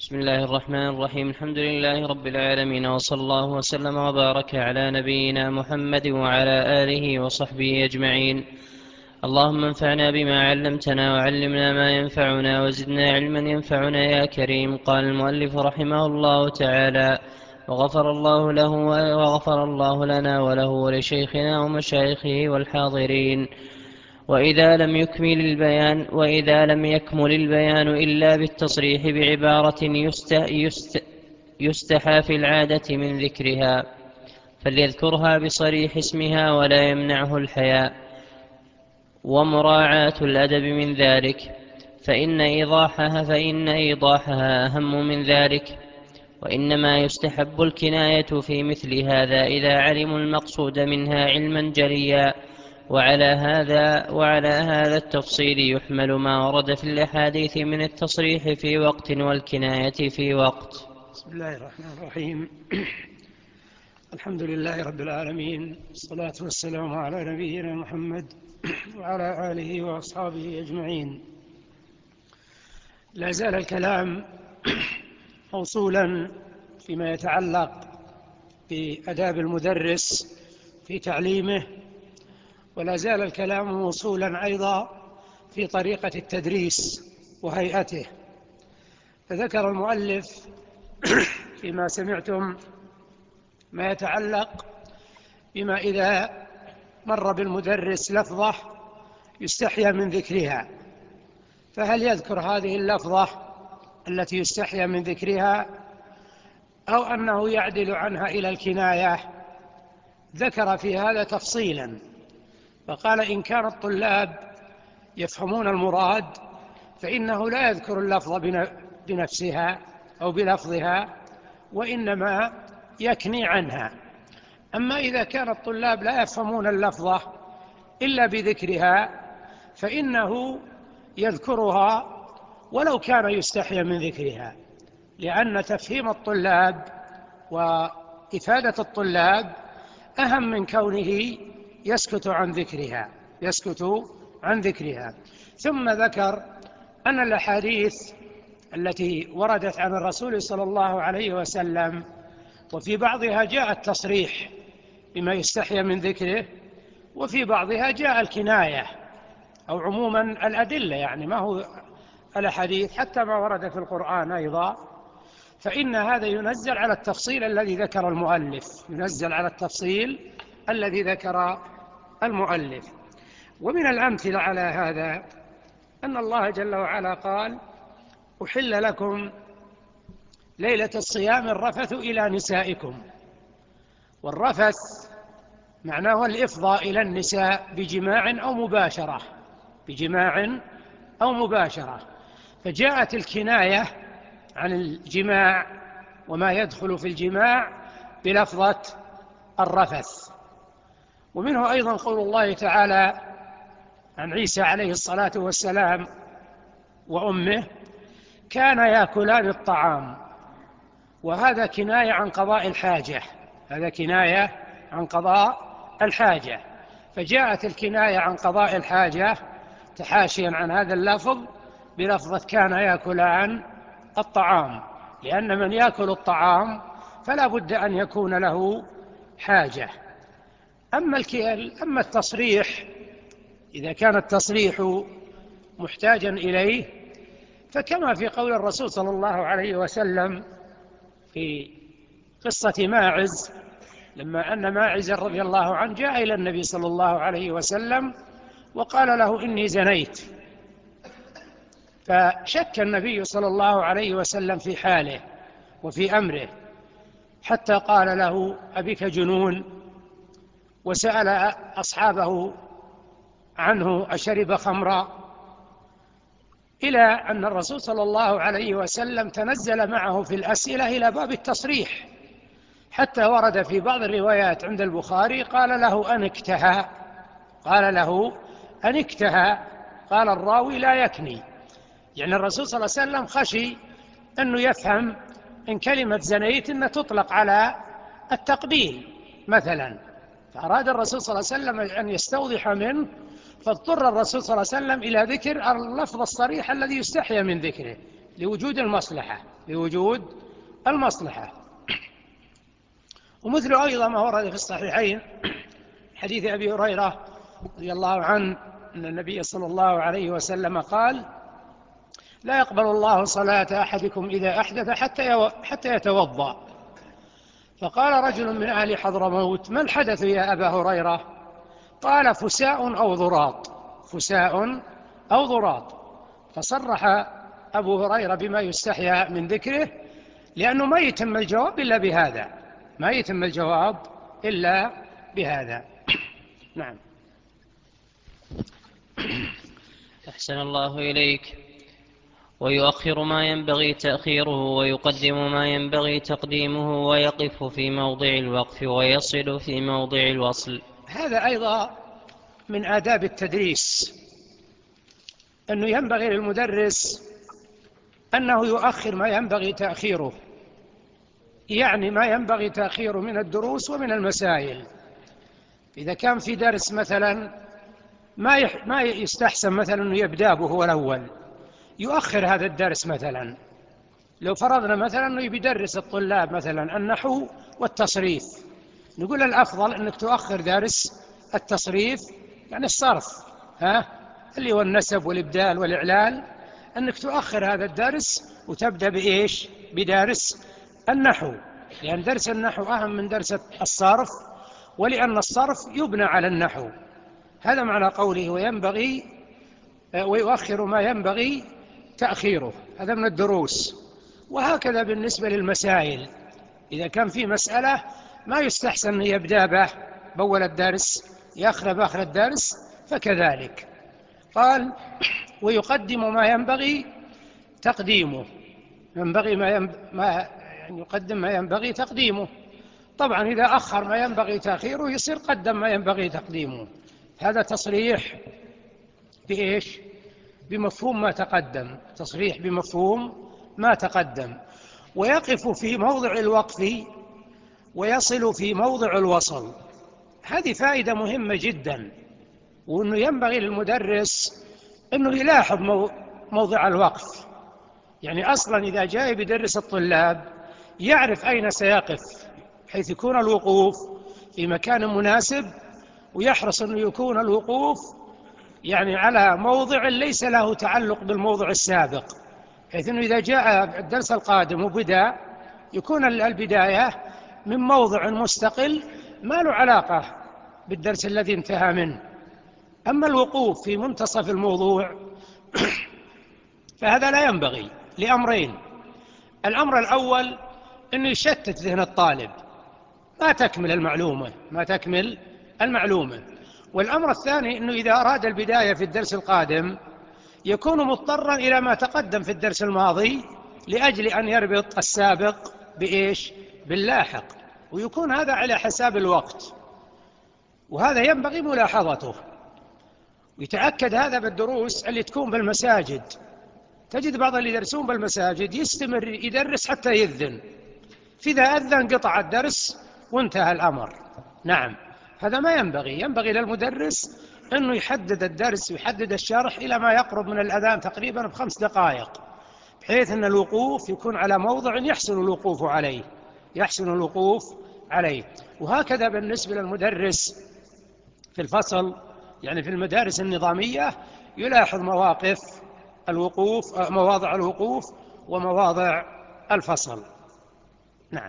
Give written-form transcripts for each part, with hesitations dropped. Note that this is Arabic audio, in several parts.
بسم الله الرحمن الرحيم. الحمد لله رب العالمين، وصلى الله وسلم وبارك على نبينا محمد وعلى آله وصحبه أجمعين. اللهم انفعنا بما علمتنا وعلمنا ما ينفعنا وزدنا علما ينفعنا يا كريم. قال المؤلف رحمه الله تعالى: وغفر الله لنا وله ولشيخنا ومشايخه والحاضرين. وإذا لم يكمل البيان إلا بالتصريح بعبارة يستحى في العادة من ذكرها، فليذكرها بصريح اسمها ولا يمنعه الحياء ومراعاة الأدب من ذلك، فإن إيضاحها أهم من ذلك. وإنما يستحب الكناية في مثل هذا إذا علموا المقصود منها علما جليا. وعلى هذا التفصيل يحمل ما ورد في الأحاديث من التصريح في وقت والكناية في وقت. بسم الله الرحمن الرحيم. الحمد لله رب العالمين، والصلاة والسلام على نبينا محمد وعلى آله وأصحابه أجمعين. لا زال الكلام موصولا فيما يتعلق بآداب المدرس في تعليمه، ولا زال الكلام موصولا أيضا في طريقة التدريس وهيئته. فذكر المؤلف فيما سمعتم ما يتعلق بما إذا مر بالمدرس لفظة يستحيا من ذكرها، فهل يذكر هذه اللفظة التي يستحيا من ذكرها أو أنه يعدل عنها إلى الكناية؟ ذكر في هذا تفصيلا، فقال: إن كان الطلاب يفهمون المراد فإنه لا يذكر اللفظ بنفسها أو بلفظها، وإنما يكني عنها. أما إذا كان الطلاب لا يفهمون اللفظة إلا بذكرها فإنه يذكرها ولو كان يستحيا من ذكرها، لأن تفهيم الطلاب وإفادة الطلاب أهم من كونه يسكت عن ذكرها. ثم ذكر أن الأحاديث التي وردت عن الرسول صلى الله عليه وسلم وفي بعضها جاء التصريح بما يستحيا من ذكره، وفي بعضها جاء الكناية أو عموما الأدلة، يعني ما هو الأحاديث حتى ما ورد في القرآن أيضا، فإن هذا ينزل على التفصيل الذي ذكر المؤلف. ومن الأمثلة على هذا أن الله جل وعلا قال: أحل لكم ليلة الصيام الرفث إلى نسائكم. والرفث معناه الإفضاء إلى النساء بجماع أو مباشرة، فجاءت الكناية عن الجماع وما يدخل في الجماع بلفظة الرفث. ومنه أيضا قول الله تعالى عن عيسى عليه الصلاة والسلام وأمه: كان يأكلان الطعام. وهذا كناية عن قضاء الحاجة، فجاءت الكناية عن قضاء الحاجة تحاشيا عن هذا اللفظ بلفظة كان يأكلان الطعام، لأن من يأكل الطعام فلا بد أن يكون له حاجة. أما التصريح، إذا كان التصريح محتاجا إليه، فكما في قول الرسول صلى الله عليه وسلم في قصة ماعز، لما أن ماعز رضي الله عنه جاء إلى النبي صلى الله عليه وسلم وقال له: إني زنيت. فشك النبي صلى الله عليه وسلم في حاله وفي أمره، حتى قال له: أبك جنون؟ وسأل أصحابه عنه: أشرب خمرا؟ إلى أن الرسول صلى الله عليه وسلم تنزل معه في الأسئلة إلى باب التصريح، حتى ورد في بعض الروايات عند البخاري قال له: أنكتها. قال الراوي: لا يكني. يعني الرسول صلى الله عليه وسلم خشي أنه يفهم إن كلمة زنيت أن تطلق على التقبيل مثلا، فأراد الرسول صلى الله عليه وسلم أن يستوضح منه، فاضطر الرسول صلى الله عليه وسلم إلى ذكر اللفظ الصريح الذي يستحيا من ذكره لوجود المصلحة. بوجود المصلحة. ومثل أيضا ما ورد في الصحيحين حديث أبي هريرة رضي الله عنه أن النبي صلى الله عليه وسلم قال: لا يقبل الله صلاة أحدكم إذا أحدث حتى يتوضأ. فقال رجل من أهل حضرموت: ما الحدث يا أبا هريرة؟ قال: فساء أو ضراط، فساء أو ضراط. فصرح أبو هريرة بما يستحيا من ذكره، لأنه ما يتم الجواب إلا بهذا، ما يتم الجواب إلا بهذا. نعم. أحسن الله إليك. ويؤخر ما ينبغي تأخيره، ويقدم ما ينبغي تقديمه، ويقف في موضع الوقف، ويصل في موضع الوصل. هذا أيضا من آداب التدريس، أنه ينبغي للمدرس أنه يؤخر ما ينبغي تأخيره، يعني ما ينبغي تأخيره من الدروس ومن المسائل. إذا كان في درس مثلا ما يستحسن مثلا أنه يبدأ به هو الأول، يؤخر هذا الدرس. مثلا لو فرضنا مثلا أنه يدرس الطلاب مثلا النحو والتصريف، نقول الأفضل أنك تؤخر درس التصريف، يعني الصرف، اللي هو النسب والإبدال والإعلال، أنك تؤخر هذا الدرس وتبدأ بإيش؟ بدرس النحو، لأن درس النحو أهم من درس الصرف، ولأن الصرف يبنى على النحو. هذا معنى قوله ويؤخر ما ينبغي تأخيره، هذا من الدروس. وهكذا بالنسبة للمسائل، إذا كان في مسألة ما يستحسن أن يبدأ به بأول الدرس، يأخر بآخر الدرس، فكذلك. قال: ويقدم ما ينبغي تقديمه، يقدم ما ينبغي تقديمه. طبعا إذا أخر ما ينبغي تأخيره يصير قدم ما ينبغي تقديمه. هذا تصريح بإيش؟ بمفهوم ما تقدم، تصريح بمفهوم ما تقدم. ويقف في موضع الوقف، ويصل في موضع الوصل. هذه فائدة مهمة جدا، وأنه ينبغي للمدرس أنه يلاحظ موضع الوقف. يعني أصلا إذا جاء بدرس الطلاب يعرف أين سيقف، حيث يكون الوقوف في مكان مناسب، ويحرص أنه يكون الوقوف يعني على موضع ليس له تعلق بالموضع السابق، حيث أنه إذا جاء الدرس القادم وبدأ يكون البداية من موضع مستقل ما له علاقة بالدرس الذي انتهى منه. أما الوقوف في منتصف الموضوع فهذا لا ينبغي لأمرين: الأمر الأول أنه يشتت ذهن الطالب، ما تكمل المعلومة. والأمر الثاني أنه إذا أراد البداية في الدرس القادم يكون مضطرا إلى ما تقدم في الدرس الماضي، لأجل أن يربط السابق بإيش؟ باللاحق، ويكون هذا على حساب الوقت، وهذا ينبغي ملاحظته. ويتأكد هذا بالدروس اللي تكون بالمساجد. تجد بعض اللي يدرسون بالمساجد يستمر يدرس حتى يذن، فإذا أذن قطع الدرس وانتهى الأمر. نعم، هذا ما ينبغي. ينبغي للمدرس أنه يحدد الدرس ويحدد الشرح إلى ما يقرب من الأذان تقريبا ب5 دقائق، بحيث أن الوقوف يكون على موضع يحسن الوقوف عليه. وهكذا بالنسبة للمدرس في الفصل، يعني في المدارس النظامية، يلاحظ مواضع الوقوف ومواضع الفصل. نعم.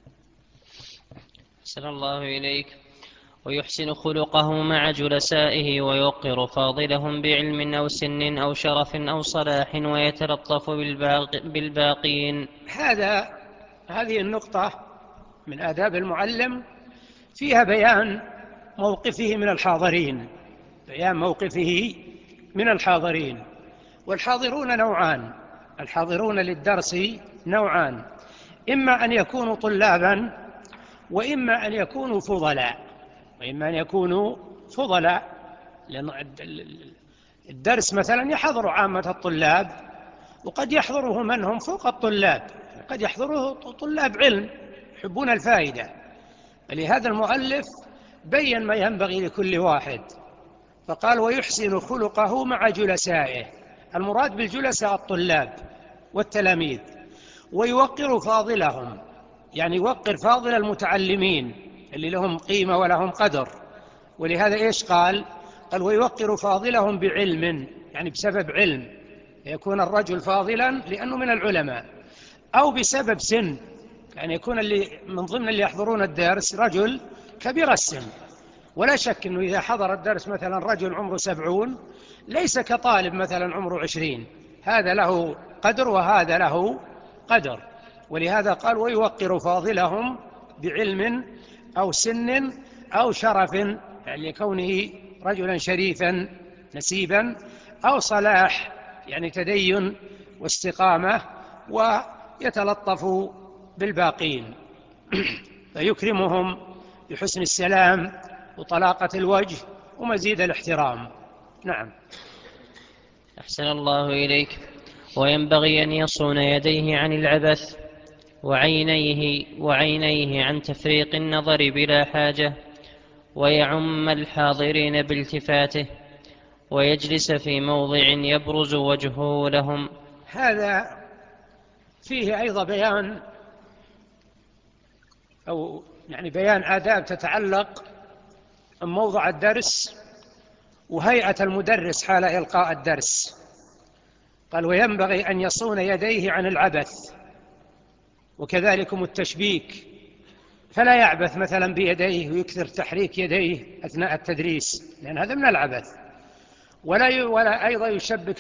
أحسن الله إليك. ويحسن خلقه مع جلسائه، ويوقر فاضلهم بعلم أو سن أو شرف أو صلاح، ويتلطف بالباقين. هذه النقطة من آداب المعلم، فيها بيان موقفه من الحاضرين. والحاضرون نوعان، الحاضرون للدرس نوعان: إما أن يكونوا طلابا، وإما أن يكونوا فضلاء. لأن الدرس مثلا يحضر عامة الطلاب، وقد يحضره من هم فوق الطلاب، قد يحضره طلاب علم يحبون الفائدة. فلهذا المؤلف بين ما ينبغي لكل واحد، فقال: ويحسن خلقه مع جلسائه. المراد بالجلساء الطلاب والتلاميذ. ويوقر فاضلهم، يعني يوقر فاضل المتعلمين اللي لهم قيمة ولهم قدر. ولهذا إيش قال ويوقر فاضلهم بعلم، يعني بسبب علم، يكون الرجل فاضلا لأنه من العلماء، أو بسبب سن، يعني يكون اللي من ضمن اللي يحضرون الدرس رجل كبير السن. ولا شك أنه إذا حضر الدرس مثلا رجل عمره 70 ليس كطالب مثلا عمره 20، هذا له قدر وهذا له قدر. ولهذا قال ويوقر فاضلهم بعلم أو سن أو شرف، يعني لكونه رجلا شريفا نسيبا، أو صلاح يعني تدين واستقامة، ويتلطف بالباقين فيكرمهم بحسن السلام وطلاقة الوجه ومزيد الاحترام. نعم. أحسن الله إليك. وينبغي أن يصون يديه عن العبث، وعينيه عن تفريق النظر بلا حاجة، ويعم الحاضرين بالتفاته، ويجلس في موضع يبرز وجهه لهم. هذا فيه أيضا بيان، أو يعني بيان آداب تتعلق بموضع الدرس وهيئة المدرس حال إلقاء الدرس. قال وينبغي أن يصون يديه عن العبث وكذلكم التشبيك، فلا يعبث مثلا بيديه ويكثر تحريك يديه أثناء التدريس، لأن هذا من العبث. ولا أيضا يشبك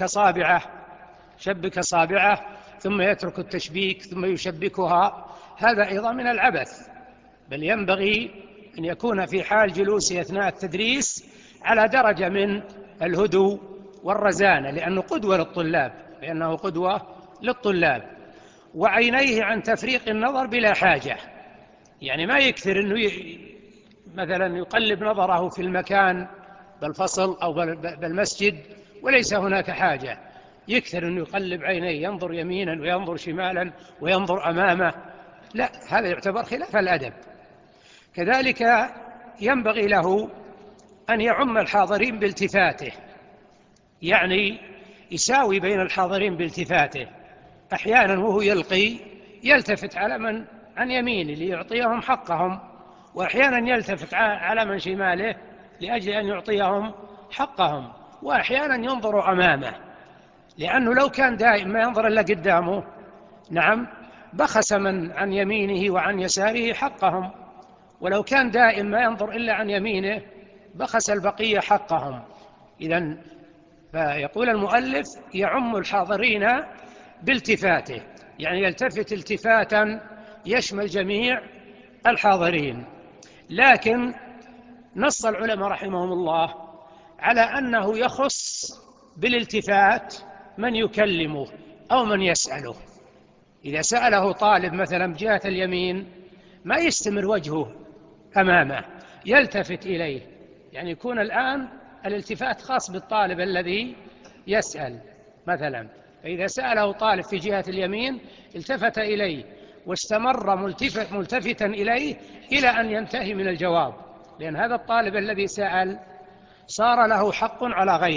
أصابعه ثم يترك التشبيك ثم يشبكها، هذا أيضا من العبث. بل ينبغي أن يكون في حال جلوسه أثناء التدريس على درجة من الهدوء والرزانة، لأنه قدوة للطلاب. وعينيه عن تفريق النظر بلا حاجة، يعني ما يكثر أنه مثلا يقلب نظره في المكان بالفصل أو بالمسجد وليس هناك حاجة، يكثر أنه يقلب عينيه، ينظر يمينا وينظر شمالا وينظر أمامه، لا، هذا يعتبر خلاف الأدب. كذلك ينبغي له أن يعم الحاضرين بالتفاته، يعني يساوي بين الحاضرين بالتفاته. أحيانا وهو يلقي يلتفت على من عن يمينه ليعطيهم حقهم، وأحيانا يلتفت على من شماله لأجل أن يعطيهم حقهم، وأحيانا ينظر أمامه، لأنه لو كان دائما ما ينظر إلا قدامه، نعم، بخس من عن يمينه وعن يساره حقهم، ولو كان دائما ما ينظر إلا عن يمينه بخس البقية حقهم. إذن فيقول المؤلف يعم الحاضرين بالتفاته، يعني يلتفت التفاتا يشمل جميع الحاضرين. لكن نص العلماء رحمهم الله على أنه يخص بالالتفات من يكلمه أو من يسأله. إذا سأله طالب مثلا بجهة اليمين ما يستمر وجهه أمامه، يلتفت إليه، يعني يكون الآن الالتفات خاص بالطالب الذي يسأل مثلا. فإذا سأله طالب في جهة اليمين التفت إليه واستمر ملتفتا إليه إلى أن ينتهي من الجواب، لأن هذا الطالب الذي سأل صار له حق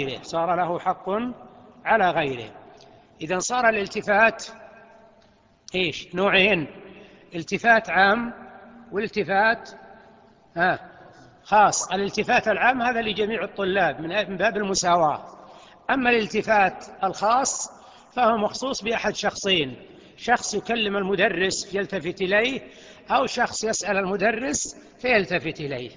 على غيره. إذن صار الالتفات نوعين: التفات عام والالتفات خاص. الالتفات العام هذا لجميع الطلاب من باب المساواة، أما الالتفات الخاص فهو مخصوص بأحد شخصين: شخص يكلم المدرس فيلتفت إليه، أو شخص يسأل المدرس فيلتفت إليه.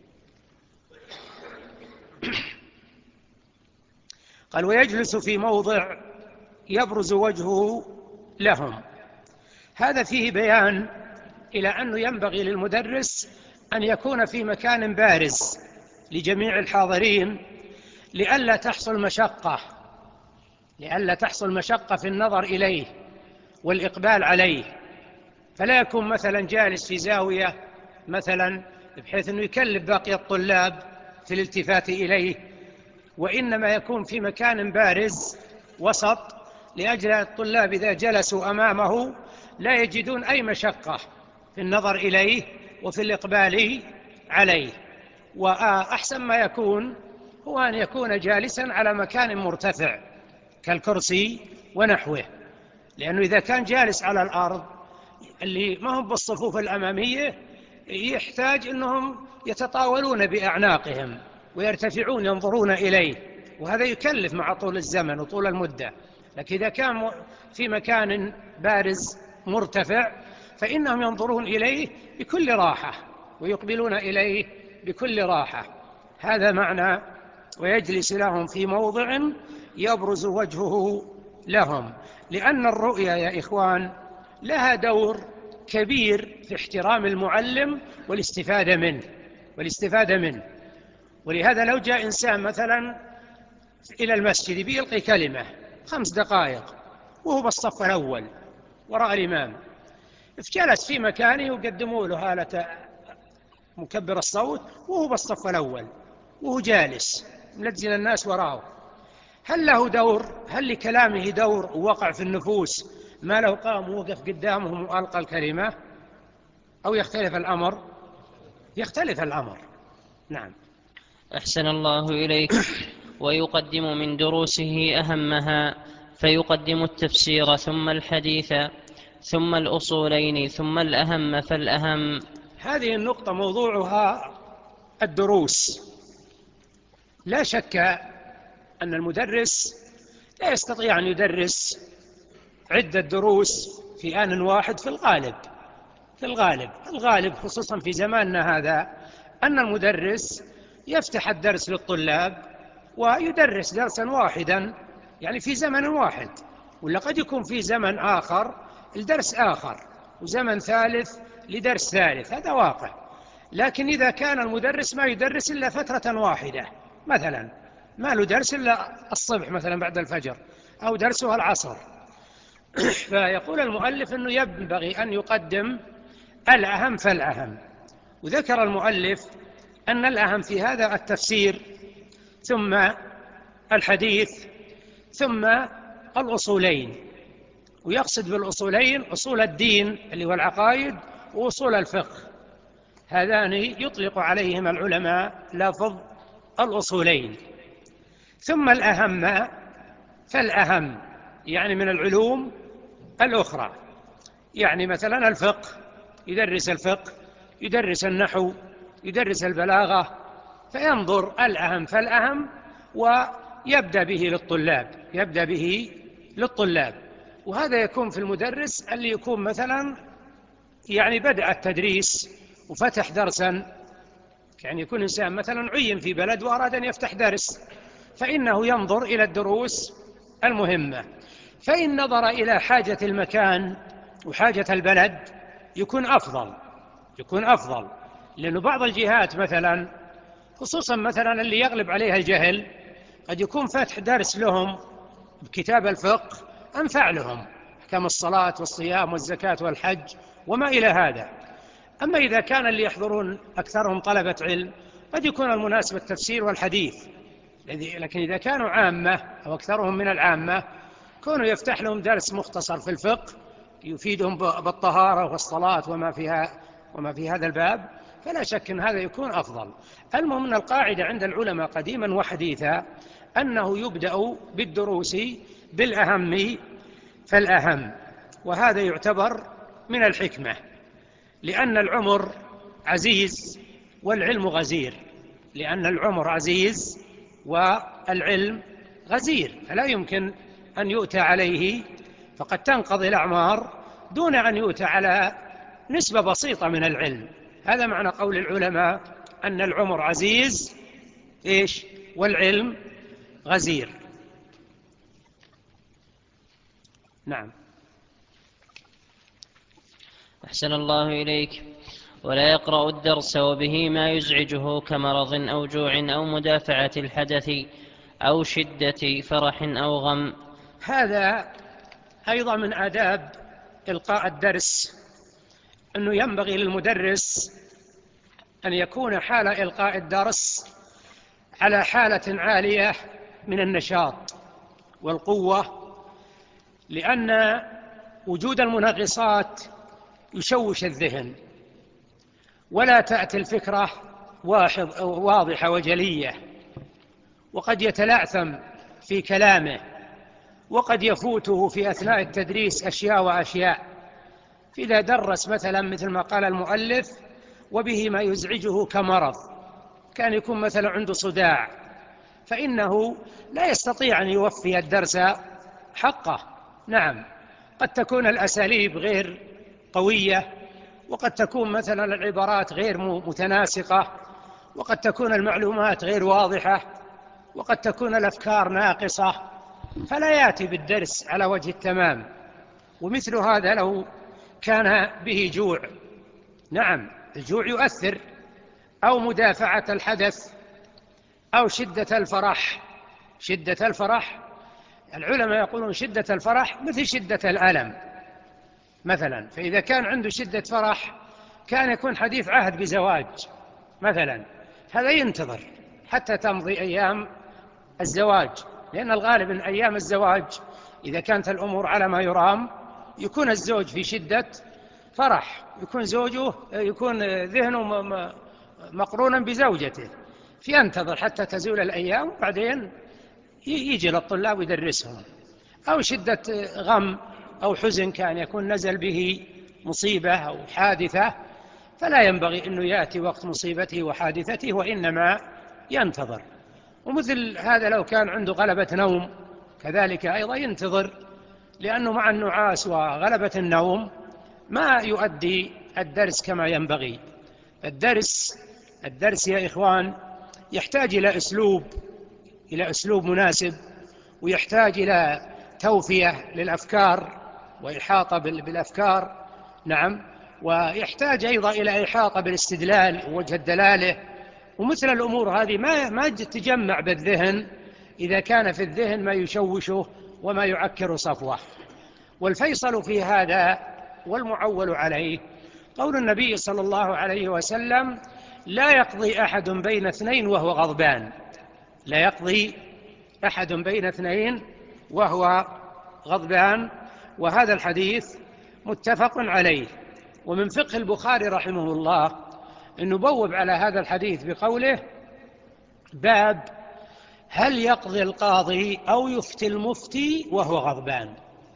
قال ويجلس في موضع يبرز وجهه لهم. هذا فيه بيان إلى أنه ينبغي للمدرس أن يكون في مكان بارز لجميع الحاضرين لئلا تحصل مشقة في النظر إليه والإقبال عليه. فلا يكون مثلا جالس في زاوية مثلا بحيث أنه يكلف باقي الطلاب في الالتفات إليه، وإنما يكون في مكان بارز وسط لأجل الطلاب إذا جلسوا أمامه لا يجدون أي مشقة في النظر إليه وفي الإقبال عليه. وأحسن ما يكون هو أن يكون جالسا على مكان مرتفع كالكرسي ونحوه، لأنه إذا كان جالس على الأرض اللي ما هم بالصفوف الأمامية يحتاج أنهم يتطاولون بأعناقهم ويرتفعون ينظرون إليه، وهذا يكلف مع طول الزمن وطول المدة. لكن إذا كان في مكان بارز مرتفع فإنهم ينظرون إليه بكل راحة ويقبلون إليه بكل راحة. هذا معنى ويجلس لهم في موضع يبرز وجهه لهم. لأن الرؤيا يا إخوان لها دور كبير في احترام المعلم والاستفادة منه. ولهذا لو جاء إنسان مثلا إلى المسجد بيلقي كلمة 5 دقائق وهو بالصف الأول وراء الإمام، جلس في مكانه وقدموا له هالة مكبر الصوت وهو بالصف الأول وهو جالس ملتزم الناس وراءه، هل له دور؟ هل لكلامه دور ووقع في النفوس ما لو قام ووقف قدامهم وألقى الكلمة؟ أو يختلف الأمر؟ يختلف الأمر. نعم. أحسن الله إليك. ويقدم من دروسه أهمها، فيقدم التفسير ثم الحديث ثم الأصولين ثم الأهم فالأهم. هذه النقطة موضوعها الدروس. لا شك أن المدرس لا يستطيع أن يدرس عدة دروس في آن واحد في الغالب خصوصا في زماننا هذا أن المدرس يفتح الدرس للطلاب ويدرس درسا واحدا يعني في زمن واحد، ولا قد يكون في زمن آخر الدرس آخر وزمن ثالث لدرس ثالث، هذا واقع. لكن إذا كان المدرس ما يدرس إلا فترة واحدة، مثلا ما له درس إلا الصبح مثلا بعد الفجر أو درسها العصر، فيقول المؤلف أنه ينبغي أن يقدم الأهم فالأهم. وذكر المؤلف أن الأهم في هذا التفسير ثم الحديث ثم الأصولين، ويقصد بالأصولين أصول الدين اللي هو العقائد وأصول الفقه، هذان يطلق عليهم العلماء لفظ الأصولين. ثم الأهم فالأهم يعني من العلوم الأخرى، يعني مثلا الفقه يدرس الفقه، يدرس النحو، يدرس البلاغة، فينظر الأهم فالأهم ويبدأ به للطلاب. وهذا يكون في المدرس اللي يكون مثلا يعني بدأ التدريس وفتح درسا، يعني يكون إنسان مثلا عين في بلد وأراد أن يفتح درس، فإنه ينظر إلى الدروس المهمة. فإن نظر إلى حاجة المكان وحاجة البلد يكون أفضل، لأن بعض الجهات مثلا خصوصا مثلا اللي يغلب عليها الجهل قد يكون فتح درس لهم بكتاب الفقه أنفع لهم، أحكام الصلاة والصيام والزكاة والحج وما إلى هذا. أما إذا كان اللي يحضرون أكثرهم طلبة علم قد يكون المناسب التفسير والحديث، لكن إذا كانوا عامة أو أكثرهم من العامة كونوا يفتح لهم درس مختصر في الفقه يفيدهم بالطهارة والصلاة وما في هذا الباب، فلا شك أن هذا يكون أفضل. المهم أن القاعدة عند العلماء قديما وحديثا أنه يبدأ بالدروس بالأهم فالأهم، وهذا يعتبر من الحكمة، لأن العمر عزيز والعلم غزير، والعلم غزير، فلا يمكن أن يؤتى عليه، فقد تنقضي الأعمار دون أن يؤتى على نسبة بسيطة من العلم. هذا معنى قول العلماء أن العمر عزيز والعلم غزير. نعم. أحسن الله إليك. ولا يقرأ الدرس وبه ما يزعجه كمرض أو جوع أو مدافعة الحدث أو شدة فرح أو غم. هذا أيضا من آداب إلقاء الدرس، أنه ينبغي للمدرس أن يكون حال إلقاء الدرس على حالة عالية من النشاط والقوة، لأن وجود المنغصات يشوش الذهن ولا تأتي الفكرة واضحة وجلية، وقد يتلعثم في كلامه وقد يفوته في أثناء التدريس أشياء وأشياء. إذا درس مثلا مثل ما قال المؤلف وبه ما يزعجه كمرض، كان يكون مثلا عنده صداع، فإنه لا يستطيع أن يوفي الدرس حقه. نعم، قد تكون الأساليب غير قوية، وقد تكون مثلا العبارات غير متناسقة، وقد تكون المعلومات غير واضحة، وقد تكون الأفكار ناقصة، فلا يأتي بالدرس على وجه التمام. ومثل هذا لو كان به جوع، نعم الجوع يؤثر، أو مدافعة الحدث، أو شدة الفرح. شدة الفرح، العلماء يقولون شدة الفرح مثل شدة الألم مثلا. فإذا كان عنده شدة فرح، كان يكون حديث عهد بزواج مثلا، هذا ينتظر حتى تمضي أيام الزواج، لأن الغالب أن أيام الزواج إذا كانت الأمور على ما يرام يكون الزوج في شدة فرح، يكون ذهنه مقرونا بزوجته، فينتظر حتى تزول الأيام وبعدين يجي للطلاب ويدرسهم. أو شدة غم أو حزن، كان يكون نزل به مصيبة أو حادثة، فلا ينبغي أنه يأتي وقت مصيبته وحادثته، وإنما ينتظر. ومثل هذا لو كان عنده غلبة نوم، كذلك أيضا ينتظر، لأنه مع النعاس وغلبة النوم ما يؤدي الدرس كما ينبغي. الدرس يا إخوان يحتاج إلى أسلوب مناسب، ويحتاج إلى توفية للأفكار وإحاطة بالأفكار، نعم، ويحتاج أيضا إلى إحاطة بالاستدلال ووجه الدلالة. ومثل الأمور هذه ما تجمع بالذهن إذا كان في الذهن ما يشوشه وما يعكر صفوه. والفيصل في هذا والمعول عليه قول النبي صلى الله عليه وسلم: لا يقضي أحد بين اثنين وهو غضبان. لا يقضي أحد بين اثنين وهو غضبان. وهذا الحديث متفق عليه. ومن فقه البخاري رحمه الله أنه بوب على هذا الحديث بقوله: باب هل يقضي القاضي أو يفتي المفتي وهو غضبان.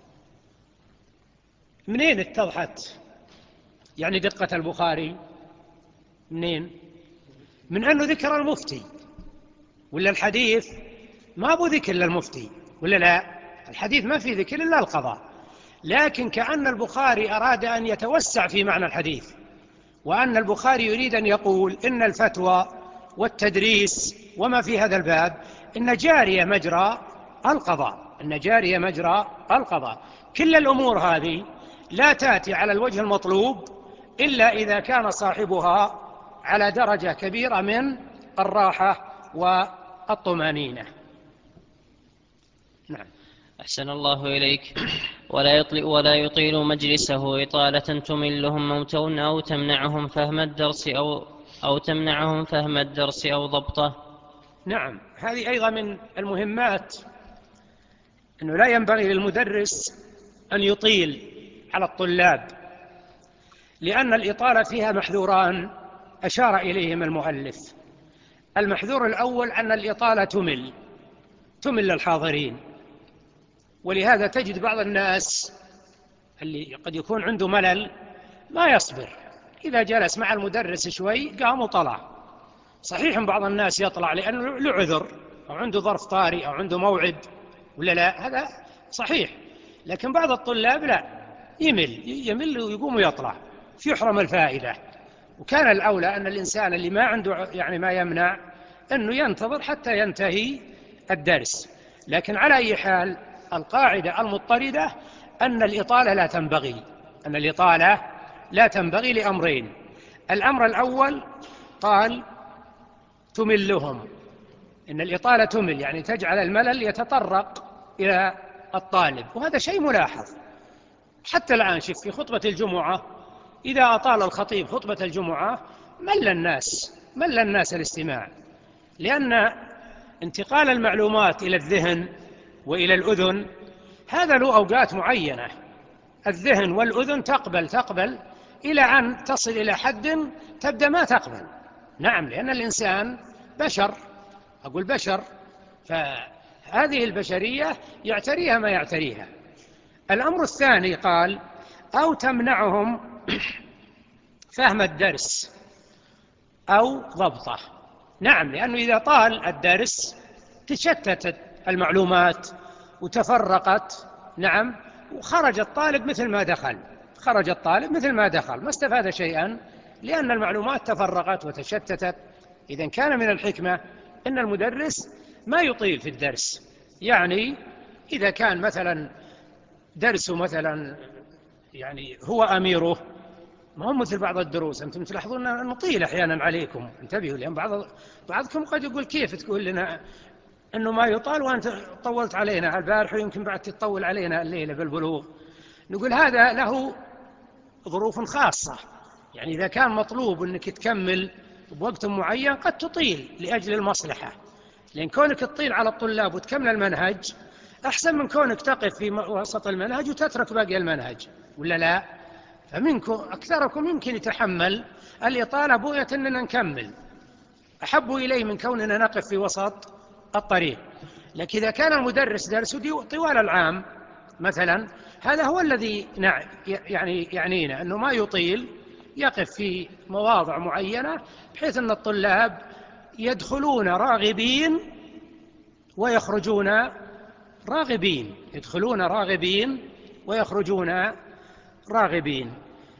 منين اتضحت يعني دقة البخاري؟ منين؟ من أنه ذكر المفتي، ولا الحديث ما أبو ذكر للمفتي، ولا لا؟ الحديث ما في ذكر إلا القضاء، لكن كأن البخاري أراد أن يتوسع في معنى الحديث، وأن البخاري يريد أن يقول إن الفتوى والتدريس وما في هذا الباب إن جارية مجرى القضاء، إن جارية مجرى القضاء. كل الأمور هذه لا تأتي على الوجه المطلوب إلا إذا كان صاحبها على درجة كبيرة من الراحة والطمأنينة. نعم. أحسن الله إليك. ولا يطيل مجلسه إطالة تملهم أو تمنعهم فهم الدرس أو ضبطه. نعم، هذه أيضا من المهمات، أنه لا ينبغي للمدرس أن يطيل على الطلاب، لأن الإطالة فيها محذوران أشار إليهم المؤلف. المحذور الأول أن الإطالة تمل الحاضرين، ولهذا تجد بعض الناس اللي قد يكون عنده ملل ما يصبر، إذا جلس مع المدرس شوي قام وطلع. صحيح بعض الناس يطلع لأنه له عذر أو عنده ظرف طارئ أو عنده موعد، ولا لا؟ هذا صحيح. لكن بعض الطلاب لا، يمل ويقوم ويطلع، فيحرم الفائدة. وكان الأولى أن الإنسان اللي ما عنده يعني ما يمنع أنه ينتظر حتى ينتهي الدرس. لكن على أي حال القاعدة المضطردة أن الإطالة لا تنبغي لأمرين. الأمر الأول قال تملهم، إن الإطالة تمل يعني تجعل الملل يتطرق إلى الطالب، وهذا شيء ملاحظ حتى الآن. شوف في خطبة الجمعة، إذا أطال الخطيب خطبة الجمعة مل الناس الاستماع، لأن انتقال المعلومات إلى الذهن وإلى الأذن هذا له أوقات معينة. الذهن والأذن تقبل إلى أن تصل إلى حد تبدأ ما تقبل. نعم، لأن الإنسان بشر، هذه البشرية يعتريها ما يعتريها. الأمر الثاني قال أو تمنعهم فهم الدرس أو ضبطه. نعم، لأنه إذا طال الدرس تشتتت المعلومات وتفرقت، نعم، وخرج الطالب مثل ما دخل، خرج الطالب مثل ما دخل، ما استفاد شيئا لأن المعلومات تفرقت وتشتتت. إذن كان من الحكمة أن المدرس ما يطيل في الدرس. يعني إذا كان مثلا درسه مثلا يعني هو أميره، ما هو مثل بعض الدروس أنتم تلاحظون أن نطيل أحيانا عليكم، انتبهوا، لأن بعضكم قد يقول كيف تقول لنا أنه ما يطال وأنت طولت علينا البارح ويمكن بعد تطول علينا الليلة بالبلوغ. نقول هذا له ظروف خاصة، يعني إذا كان مطلوب أنك تكمل بوقت معين قد تطيل لأجل المصلحة، لأن كونك تطيل على الطلاب وتكمل المنهج أحسن من كونك تقف في وسط المنهج وتترك باقي المنهج، ولا لا؟ فمنكم أكثركم يمكن يتحمل الإطالة بغية أننا نكمل، أحب إليه من كوننا نقف في وسط الطريق. لكن إذا كان المدرس درسه طوال العام مثلا، هذا هو الذي يعنينا أنه ما يطيل، يقف في مواضع معينة بحيث أن الطلاب يدخلون راغبين ويخرجون راغبين، يدخلون راغبين ويخرجون راغبين.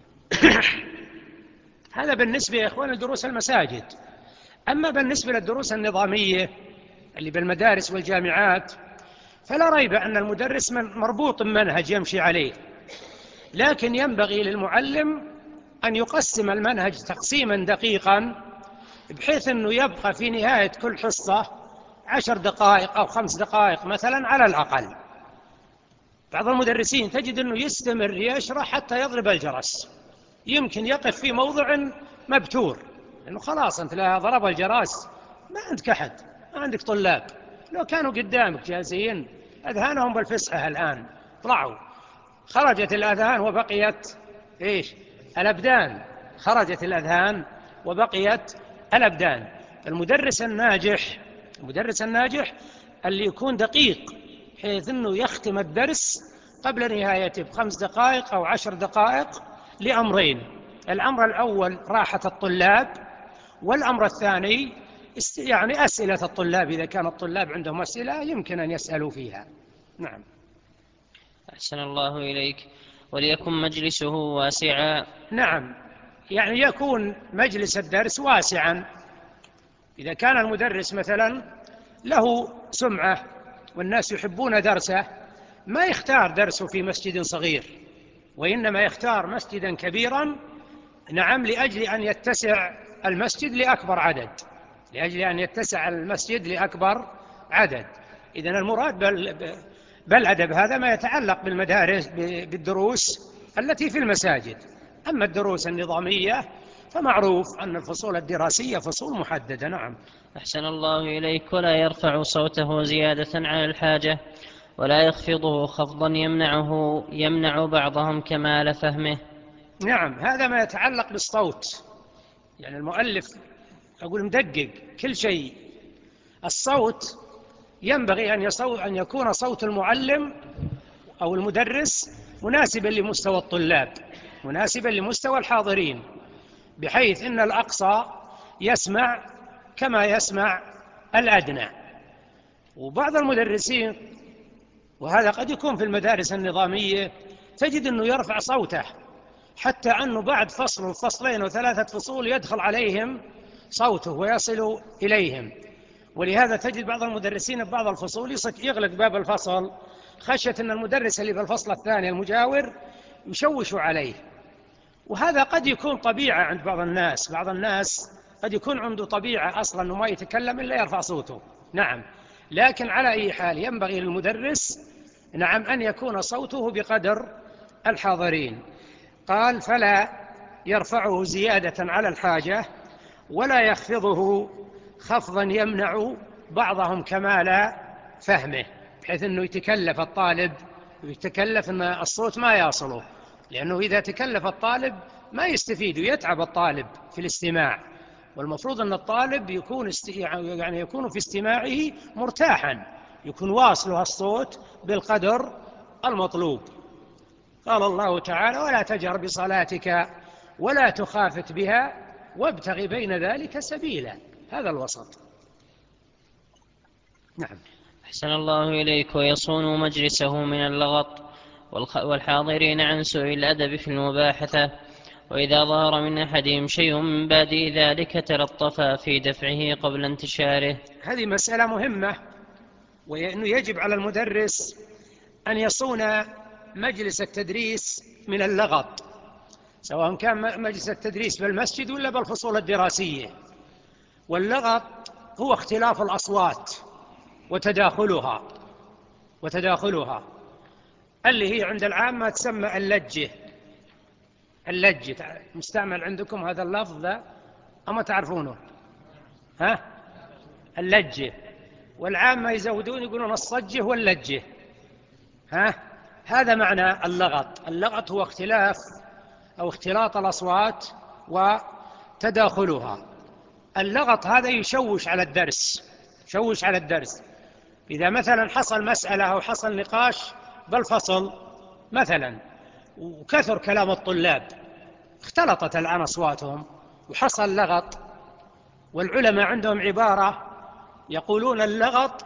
هذا بالنسبة يا إخوان لدروس المساجد. أما بالنسبة للدروس النظامية اللي بالمدارس والجامعات فلا ريب أن المدرس مربوط بمنهج يمشي عليه، لكن ينبغي للمعلم أن يقسم المنهج تقسيما دقيقا بحيث أنه يبقى في نهاية كل حصة 10 دقائق أو 5 دقائق مثلا على الأقل. بعض المدرسين تجد أنه يستمر يشرح حتى يضرب الجرس، يمكن يقف في موضع مبتور، لأنه خلاص أنت لا ضرب الجرس ما عندك أحد، ما عندك طلاب. لو كانوا قدامك جالسين أذهانهم بالفسحة الآن طلعوا، خرجت الأذهان وبقيت إيش؟ الأبدان، خرجت الأذهان وبقيت الأبدان. المدرس الناجح اللي يكون دقيق بحيث أنه يختم الدرس قبل نهايته ب5 دقائق أو 10 دقائق لأمرين: الأمر الأول راحة الطلاب، والأمر الثاني يعني أسئلة الطلاب، إذا كان الطلاب عندهم أسئلة يمكن أن يسألوا فيها. نعم. أحسن الله إليك. وليكن مجلسه واسعا. نعم، يعني يكون مجلس الدرس واسعا. إذا كان المدرس مثلا له سمعة والناس يحبون درسه، ما يختار درسه في مسجد صغير، وإنما يختار مسجدا كبيرا، نعم، لأجل أن يتسع المسجد لأكبر عدد. إذن المراد بالأدب هذا ما يتعلق بالمدارس بالدروس التي في المساجد. أما الدروس النظامية فمعروف أن الفصول الدراسية فصول محددة. نعم. أحسن الله إليك. ولا يرفع صوته زيادة على الحاجة، ولا يخفضه خفضا يمنع بعضهم كمال فهمه. نعم، هذا ما يتعلق بالصوت، يعني المؤلف أقول مدقق كل شيء. الصوت ينبغي أن يكون صوت المعلم أو المدرس مناسبا لمستوى الطلاب، مناسبا لمستوى الحاضرين، بحيث أن الأقصى يسمع كما يسمع الأدنى. وبعض المدرسين، وهذا قد يكون في المدارس النظامية، تجد أنه يرفع صوته حتى أنه بعد فصل وفصلين وثلاثة فصول يدخل عليهم صوته ويصل إليهم. ولهذا تجد بعض المدرسين ببعض الفصول يغلق باب الفصل خشية أن المدرس اللي بالفصل الثاني المجاور يشوش عليه. وهذا قد يكون طبيعة عند بعض الناس قد يكون عنده طبيعة أصلا أنه ما يتكلم إلا يرفع صوته. نعم، لكن على أي حال ينبغي للمدرس، نعم، أن يكون صوته بقدر الحاضرين. قال فلا يرفعه زيادة على الحاجة، ولا يخفضه خفضا يمنع بعضهم كمال فهمه، بحيث أنه يتكلف الطالب ويتكلف أن الصوت ما يصله، لأنه إذا تكلف الطالب ما يستفيد ويتعب الطالب في الاستماع. والمفروض أن الطالب يكون في استماعه مرتاحا، يكون واصلها الصوت بالقدر المطلوب. قال الله تعالى: ولا تجهر بصلاتك ولا تخافت بها وابتغ بين ذلك سبيلا. هذا الوسط. نعم. أحسن الله إليك. ويصون مجلسه من اللغط والحاضرين عن سوء الأدب في المباحثة، وإذا ظهر من أحدهم شيء من بادئ ذلك تلطف في دفعه قبل انتشاره. هذه مسألة مهمة، وأنه يجب على المدرس أن يصون مجلس التدريس من اللغط، سواء كان مجلس التدريس بالمسجد ولا بالفصول الدراسية. واللغط هو اختلاف الأصوات وتداخلها اللي هي عند العامة تسمى اللجة. مستعمل عندكم هذا اللفظ ذا أما تعرفونه؟ اللجة. والعامة يزودون يقولون الصجة واللجة. هذا معنى اللغط. اللغط هو اختلاط الأصوات وتداخلها. اللغط هذا يشوش على الدرس. إذا مثلا حصل مسألة أو حصل نقاش بالفصل مثلا، وكثر كلام الطلاب، اختلطت الآن أصواتهم وحصل لغط، والعلماء عندهم عبارة يقولون: اللغط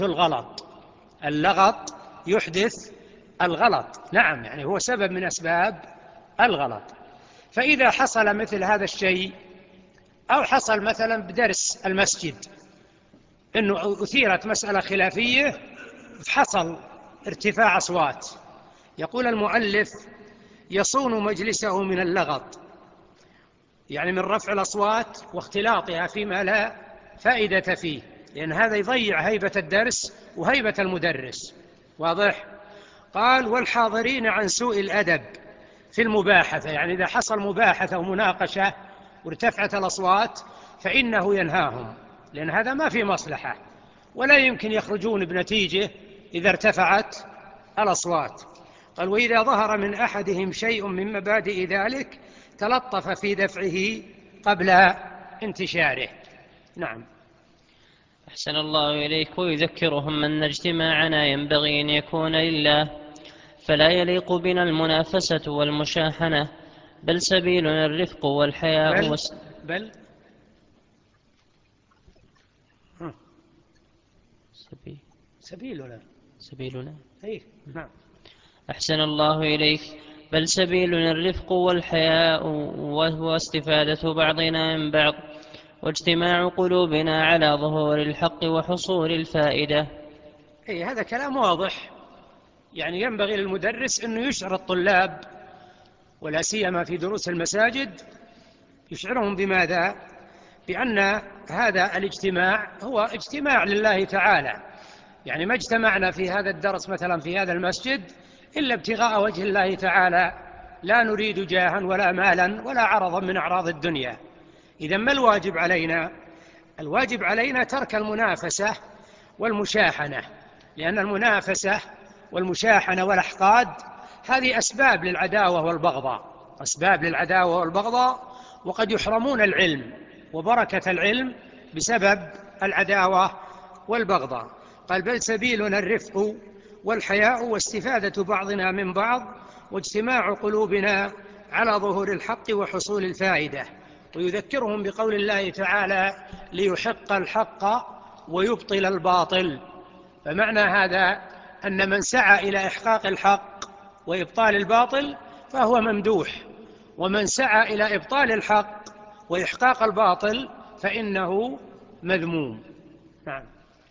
يحدث الغلط. نعم، يعني هو سبب من أسباب الغلط. فإذا حصل مثل هذا الشيء، أو حصل مثلا بدرس المسجد أنه أثيرت مسألة خلافية فحصل ارتفاع أصوات، يقول المؤلف: يصون مجلسه من اللغط، يعني من رفع الأصوات واختلاطها فيما لا فائدة فيه، لأن هذا يضيع هيبة الدرس وهيبة المدرس. واضح؟ قال: والحاضرين عن سوء الأدب في المباحثة، يعني إذا حصل مباحثة ومناقشة وارتفعت الأصوات فإنه ينهاهم، لأن هذا ما في مصلحة، ولا يمكن يخرجون بنتيجة إذا ارتفعت الأصوات. قال: وإذا ظهر من أحدهم شيء من مبادئ ذلك تلطف في دفعه قبل انتشاره. نعم. أحسن الله إليك. ويذكرهم أن اجتماعنا ينبغي أن يكون لله، فلا يليق بنا المنافسة والمشاحنة، بل سبيلنا الرفق والحياء سبيلنا. نعم. أحسن الله إليك. بل سبيلنا الرفق والحياء واستفادة بعضنا من بعض، واجتماع قلوبنا على ظهور الحق وحصول الفائدة. هذا كلام واضح. يعني ينبغي للمدرس أنه يشعر الطلاب، ولا سيما في دروس المساجد، يشعرهم بماذا؟ بأن هذا الاجتماع هو اجتماع لله تعالى. يعني ما اجتمعنا في هذا الدرس مثلا في هذا المسجد إلا ابتغاء وجه الله تعالى، لا نريد جاها ولا مالا ولا عرضا من أعراض الدنيا. إذن ما الواجب علينا؟ الواجب علينا ترك المنافسة والمشاحنة، لأن المنافسة والمشاحنة والأحقاد هذه أسباب للعداوة والبغضاء، وقد يحرمون العلم وبركة العلم بسبب العداوة والبغضاء. قال: بل سبيلنا الرفق والحياء واستفادة بعضنا من بعض، واجتماع قلوبنا على ظهور الحق وحصول الفائدة. ويذكرهم بقول الله تعالى: ليحق الحق ويبطل الباطل. فمعنى هذا أن من سعى إلى إحقاق الحق وإبطال الباطل فهو ممدوح، ومن سعى إلى إبطال الحق وإحقاق الباطل فإنه مذموم. نعم.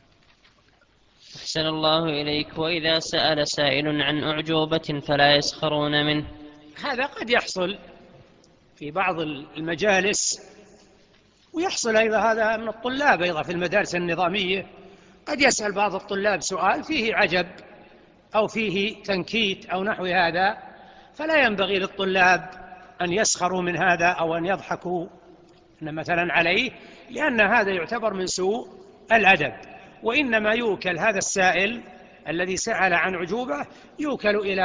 أحسن الله إليك. وإذا سأل سائل عن أعجوبة فلا يسخرون منه. هذا قد يحصل في بعض المجالس، ويحصل أيضا هذا من الطلاب أيضا في المدارس النظامية. قد يسأل بعض الطلاب سؤال فيه عجب أو فيه تنكيت أو نحو هذا، فلا ينبغي للطلاب أن يسخروا من هذا أو أن يضحكوا مثلا عليه، لأن هذا يعتبر من سوء الأدب. وإنما يوكل هذا السائل الذي سأل عن عجوبة يوكل إلى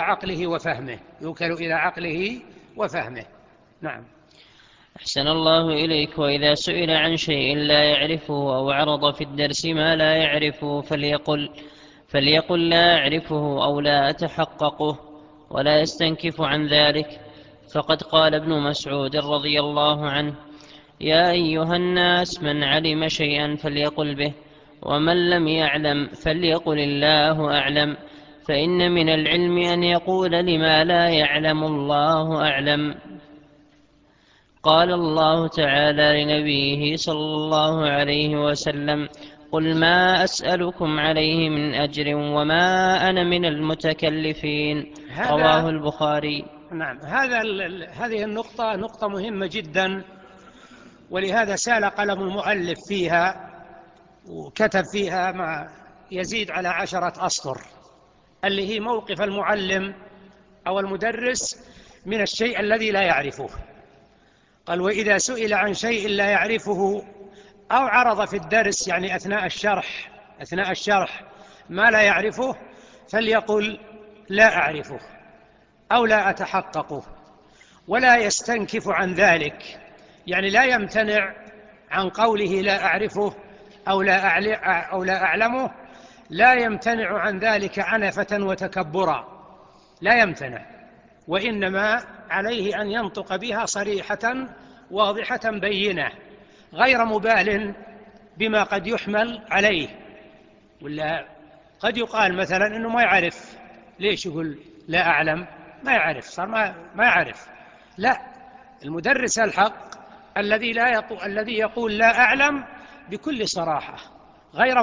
عقله وفهمه. نعم. أحسن الله إليك. وإذا سئل عن شيء لا يعرفه أو عرض في الدرس ما لا يعرفه فليقل: فليقل لا أعرفه أو لا أتحققه، ولا يستنكف عن ذلك. فقد قال ابن مسعود رضي الله عنه: يا أيها الناس، من علم شيئا فليقل به، ومن لم يعلم فليقل الله أعلم، فإن من العلم أن يقول لما لا يعلم الله أعلم. قال الله تعالى لنبيه صلى الله عليه وسلم: قل ما أسألكم عليه من أجر وما أنا من المتكلفين. رواه البخاري. نعم، هذه النقطة نقطة مهمة جدا، ولهذا سال قلم المؤلف فيها وكتب فيها ما يزيد على 10 أسطر، اللي هي موقف المعلم أو المدرس من الشيء الذي لا يعرفه. قال: وإذا سئل عن شيء لا يعرفه أو عرض في الدرس، يعني أثناء الشرح ما لا يعرفه، فليقل لا أعرفه أو لا أتحققه، ولا يستنكف عن ذلك، يعني لا يمتنع عن قوله لا أعرفه أو لا أعلمه، لا يمتنع عن ذلك عنفة وتكبرا، لا يمتنع، وإنما عليه أن ينطق بها صريحة واضحة بينة، غير مبال بما قد يحمل عليه. ولا قد يقال مثلا إنه ما يعرف، ليش يقول لا أعلم؟ ما يعرف، صار ما يعرف. لا، المدرس الحق الذي يقول لا أعلم بكل صراحة، غير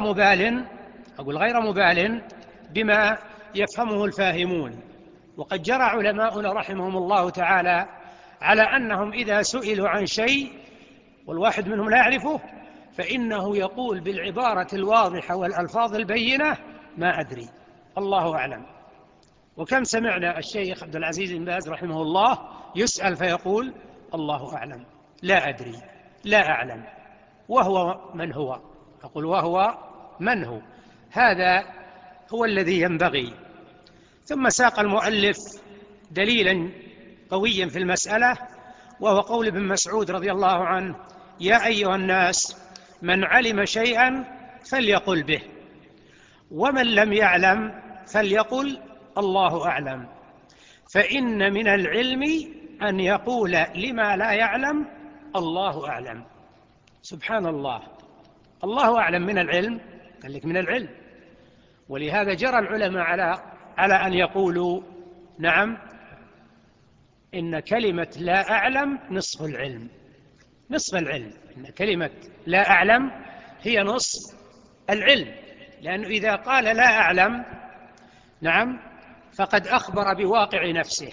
مبال بما يفهمه الفاهمون. وقد جرى علماؤنا رحمهم الله تعالى على أنهم إذا سئلوا عن شيء والواحد منهم لا يعرفه، فإنه يقول بالعبارة الواضحة والألفاظ البينة: ما أدري، الله أعلم. وكم سمعنا الشيخ عبد العزيز بن باز رحمه الله يسأل فيقول: الله أعلم، لا أدري، لا أعلم، وهو من هو؟ أقول: وهو من هو؟ هذا هو الذي ينبغي. ثم ساق المؤلف دليلا قويا في المسألة، وهو قول ابن مسعود رضي الله عنه: يا أيها الناس، من علم شيئا فليقل به، ومن لم يعلم فليقل الله أعلم، فإن من العلم أن يقول لما لا يعلم الله أعلم. سبحان الله، الله أعلم من العلم، قال لك من العلم. ولهذا جرى العلماء على أن يقولوا: نعم، إن كلمة لا أعلم نصف العلم، إن كلمة لا أعلم هي نصف العلم، لأنه إذا قال لا أعلم، نعم، فقد أخبر بواقع نفسه.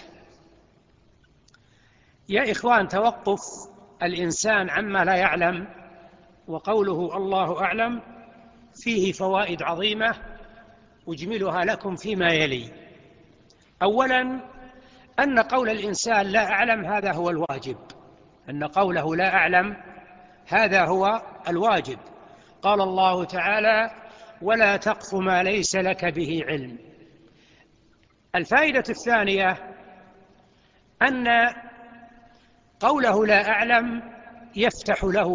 يا إخوان، توقف الإنسان عما لا يعلم وقوله الله أعلم فيه فوائد عظيمة أجملها لكم فيما يلي. أولا، أن قول الإنسان لا أعلم هذا هو الواجب، أن قوله لا أعلم هذا هو الواجب. قال الله تعالى: ولا تقف ما ليس لك به علم. الفائدة الثانية أن قوله لا أعلم يفتح له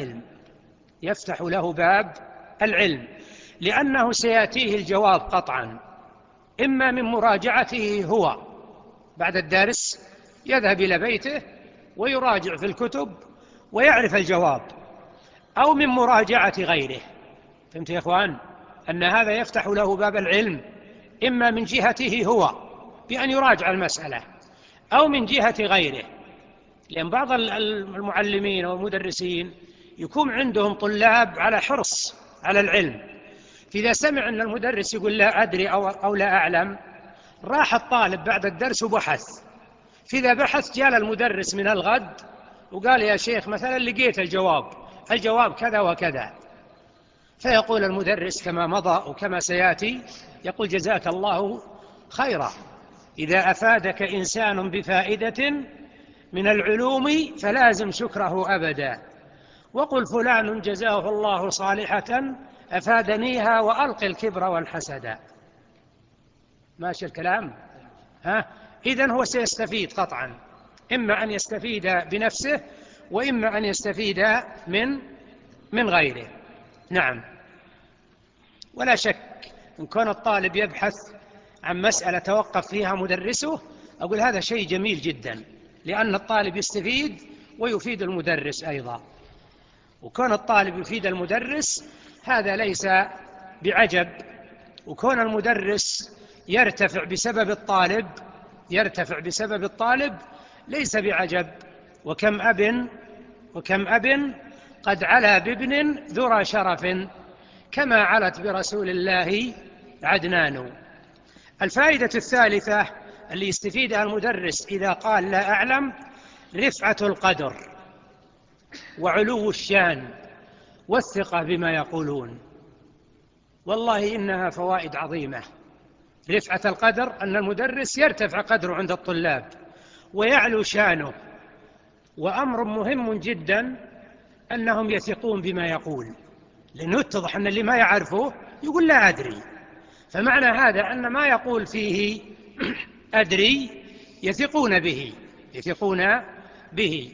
باب العلم، لأنه سيأتيه الجواب قطعا، إما من مراجعته هو بعد الدرس، يذهب إلى بيته ويراجع في الكتب ويعرف الجواب، أو من مراجعة غيره. فهمت يا إخوان؟ أن هذا يفتح له باب العلم، إما من جهته هو بأن يراجع المسألة، أو من جهة غيره. لأن بعض المعلمين والمدرسين يكون عندهم طلاب على حرص على العلم، فإذا سمع أن المدرس يقول لا أدري أو لا أعلم، راح الطالب بعد الدرس وبحث، فإذا بحث جاء المدرس من الغد وقال: يا شيخ مثلا لقيت الجواب كذا وكذا، فيقول المدرس كما مضى وكما سيأتي، يقول: جزاك الله خيرا، إذا أفادك إنسان بفائدة من العلوم فلازم شكره أبدا، وقل فلان جزاه الله صالحة أفادنيها وألق الكبر والحسد. ماشي الكلام؟ إذن هو سيستفيد قطعا، إما أن يستفيد بنفسه وإما أن يستفيد من غيره. نعم، ولا شك إن كان الطالب يبحث عن مسألة توقف فيها مدرسه، أقول هذا شيء جميل جدا، لأن الطالب يستفيد ويفيد المدرس أيضا. وكون الطالب يفيد المدرس هذا ليس بعجب، وكون المدرس يرتفع بسبب الطالب ليس بعجب. وكم أب قد علا بابن ذرى شرف، كما علت برسول الله عدنان. الفائدة الثالثة اللي يستفيدها المدرس إذا قال لا أعلم: رفعة القدر وعلو الشان والثقة بما يقولون. والله إنها فوائد عظيمة. رفعة القدر أن المدرس يرتفع قدره عند الطلاب ويعلو شانه. وأمر مهم جدا أنهم يثقون بما يقول، لأنه يتضح أن اللي ما يعرفه يقول لا أدري، فمعنى هذا أن ما يقول فيه أدري يثقون به.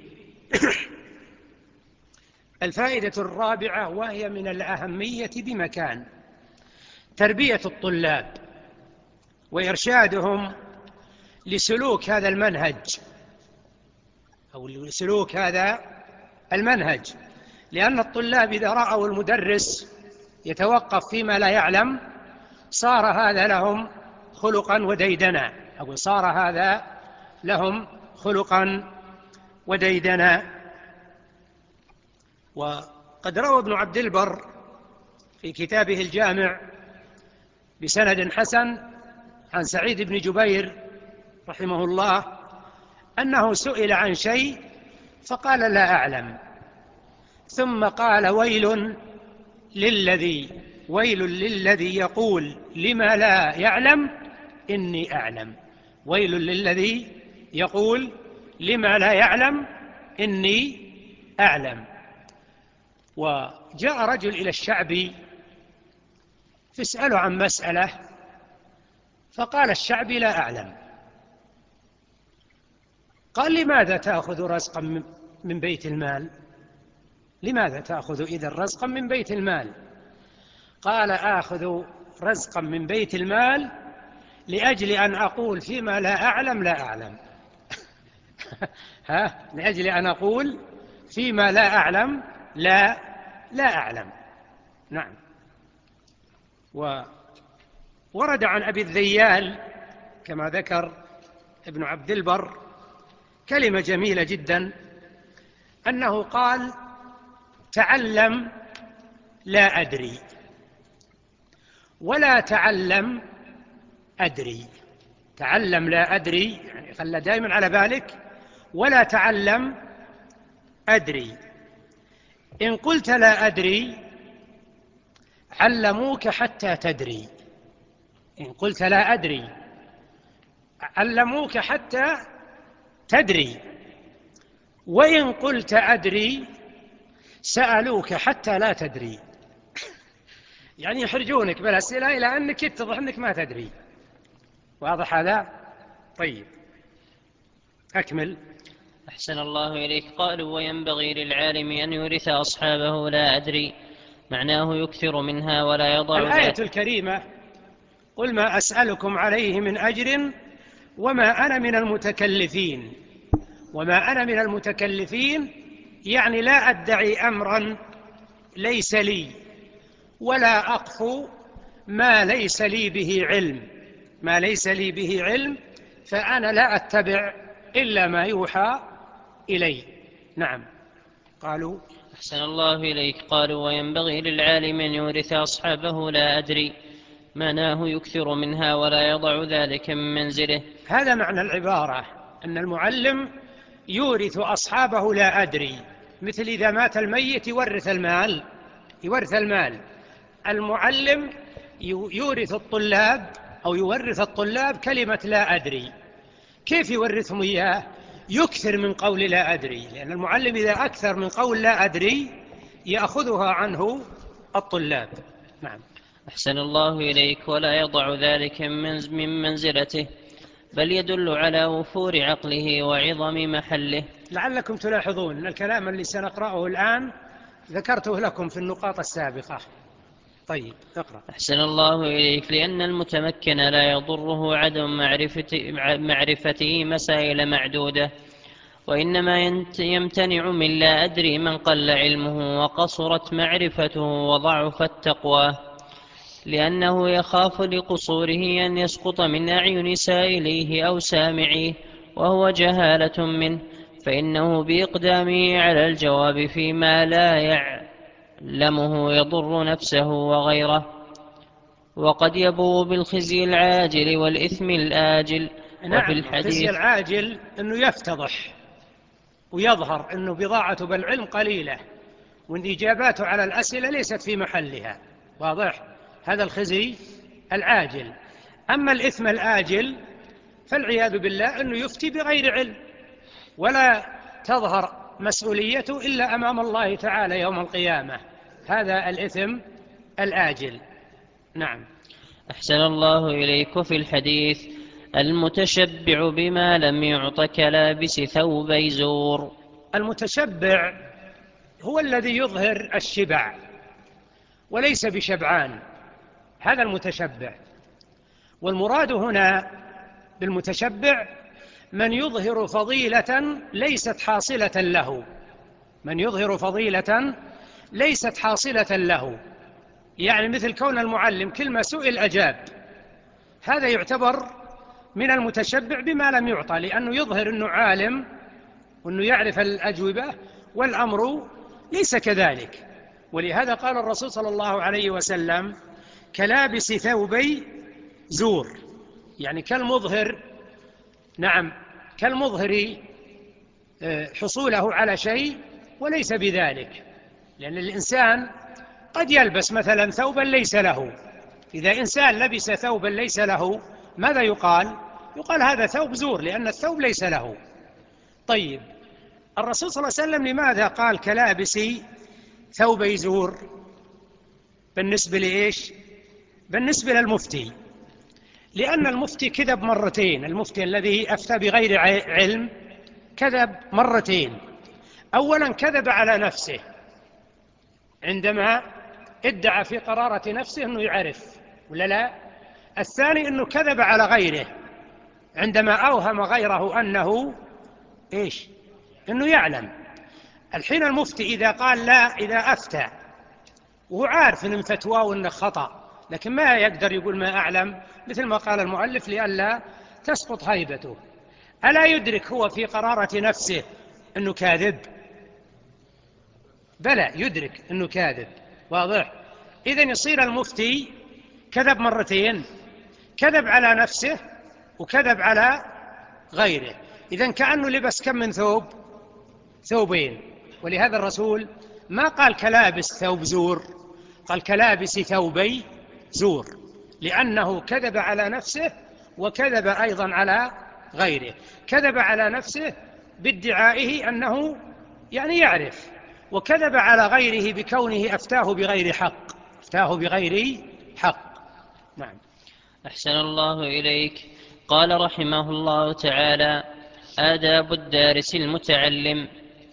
الفائدة الرابعة وهي من الأهمية بمكان: تربية الطلاب وإرشادهم لسلوك هذا المنهج، لأن الطلاب إذا رأوا المدرس يتوقف فيما لا يعلم صار هذا لهم خلقا وديدنا. وقد روى ابن عبد البر في كتابه الجامع بسند حسن عن سعيد بن جبير رحمه الله أنه سئل عن شيء فقال لا أعلم، ثم قال ويل للذي يقول لما لا يعلم إني أعلم. ويل للذي يقول لما لا يعلم إني أعلم. وجاء رجل إلى الشعبي فاسأله عن مسألة، فقال الشعبي لا أعلم. قال لماذا تأخذ رزقا من بيت المال؟ لماذا تأخذ إذا رزقا من بيت المال؟ قال آخذ رزقا من بيت المال لأجل أن أقول فيما لا أعلم لا أعلم. لأجل أن أقول فيما لا أعلم لا أعلم. نعم. وورد عن أبي الذيال كما ذكر ابن عبد البر كلمة جميلة جدا، أنه قال تعلم لا أدري ولا تعلم أدري. تعلم لا أدري يعني خلى دائما على بالك، ولا تعلم أدري. إن قلت لا أدري علموك حتى تدري. إن قلت لا أدري علموك حتى تدري، وإن قلت أدري سألوك حتى لا تدري. يعني يحرجونك بالأسئلة إلى أنك يتضح أنك ما تدري. واضح هذا؟ طيب أكمل. أحسن الله إليك. قالوا وينبغي للعالم أن يورث أصحابه لا أدري، معناه يكثر منها ولا يضع الآية الكريمة: قل ما أسألكم عليه من أجر وما أنا من المتكلفين. وما أنا من المتكلفين يعني لا أدعي أمرا ليس لي، ولا أقف ما ليس لي به علم، فأنا لا أتبع إلا ما يوحى إلي. نعم. قالوا أحسن الله إليك. قالوا وينبغي للعالم أن يورث أصحابه لا أدري، معناه يكثر منها ولا يضع ذلك من منزله. هذا معنى العبارة، أن المعلم يورث أصحابه لا أدري، مثل إذا مات الميت يورث المال. المعلم يورث الطلاب كلمة لا أدري. كيف يورثهم إياه؟ يكثر من قول لا أدري، لأن المعلم إذا أكثر من قول لا أدري يأخذها عنه الطلاب. نعم. أحسن الله إليك. ولا يضع ذلك من منزلته، بل يدل على وفور عقله وعظم محله. لعلكم تلاحظون أن الكلام اللي سنقرأه الآن ذكرته لكم في النقاط السابقة، طيب اقرأ. أحسن الله إليك. لأن المتمكن لا يضره عدم معرفته مسائل معدودة، وإنما يمتنع من لا أدري من قل علمه وقصرت معرفته وضعفت تقواه، لأنه يخاف لقصوره أن يسقط من أعين سائليه أو سامعيه وهو جهالة منه، فإنه بإقدامه على الجواب فيما لا يعلمه يضر نفسه وغيره، وقد يبوء بالخزي العاجل والإثم الآجل. وفي نعم، الخزي الحديث العاجل أنه يفتضح ويظهر أنه بضاعته بالعلم قليلة، وأن إجاباته على الأسئلة ليست في محلها. واضح؟ هذا الخزي العاجل. أما الإثم الآجل فالعياذ بالله أنه يفتي بغير علم، ولا تظهر مسؤوليته إلا أمام الله تعالى يوم القيامة. هذا الإثم الآجل. نعم. أحسن الله إليك. في الحديث: المتشبع بما لم يعط كلابس ثوبي زور. المتشبع هو الذي يظهر الشبع وليس بشبعان، هذا المتشبع. والمراد هنا بالمتشبع من يظهر فضيلة ليست حاصلة له، من يظهر فضيلة ليست حاصلة له، يعني مثل كون المعلم كل ما سئل أجاب، هذا يعتبر من المتشبع بما لم يعطى، لأنه يظهر أنه عالم وأنه يعرف الأجوبة، والأمر ليس كذلك. ولهذا قال الرسول صلى الله عليه وسلم: كلابس ثوبي زور، يعني كالمظهر، نعم، كالمظهر حصوله على شيء وليس بذلك. لأن الإنسان قد يلبس مثلا ثوبا ليس له، إذا إنسان لبس ثوبا ليس له ماذا يقال؟ يقال هذا ثوب زور، لأن الثوب ليس له. طيب، الرسول صلى الله عليه وسلم لماذا قال كلابس ثوبي زور؟ بالنسبة لإيش؟ بالنسبة للمفتي، لأن المفتي كذب مرتين. المفتي الذي أفتى بغير علم كذب مرتين. أولا كذب على نفسه عندما ادعى في قرارة نفسه أنه يعرف، ولا لا؟ الثاني أنه كذب على غيره عندما أوهم غيره أنه إيش؟ أنه يعلم. الحين المفتي إذا قال لا، إذا أفتى وهو عارف أن فتواه أنه خطأ، لكن ما يقدر يقول ما أعلم، مثل ما قال المؤلف لئلا تسقط هيبته، ألا يدرك هو في قرارة نفسه أنه كاذب؟ بلى يدرك أنه كاذب. واضح؟ إذن يصير المفتي كذب مرتين، كذب على نفسه وكذب على غيره. إذن كأنه لبس كم من ثوب؟ ثوبين. ولهذا الرسول ما قال كلابس ثوب زور، قال كلابس ثوبي زور، لأنه كذب على نفسه وكذب أيضا على غيره. كذب على نفسه بادعائه أنه يعني يعرف، وكذب على غيره بكونه أفتاه بغير حق، أفتاه بغير حق. نعم. أحسن الله إليك. قال رحمه الله تعالى: آداب الدارس المتعلم.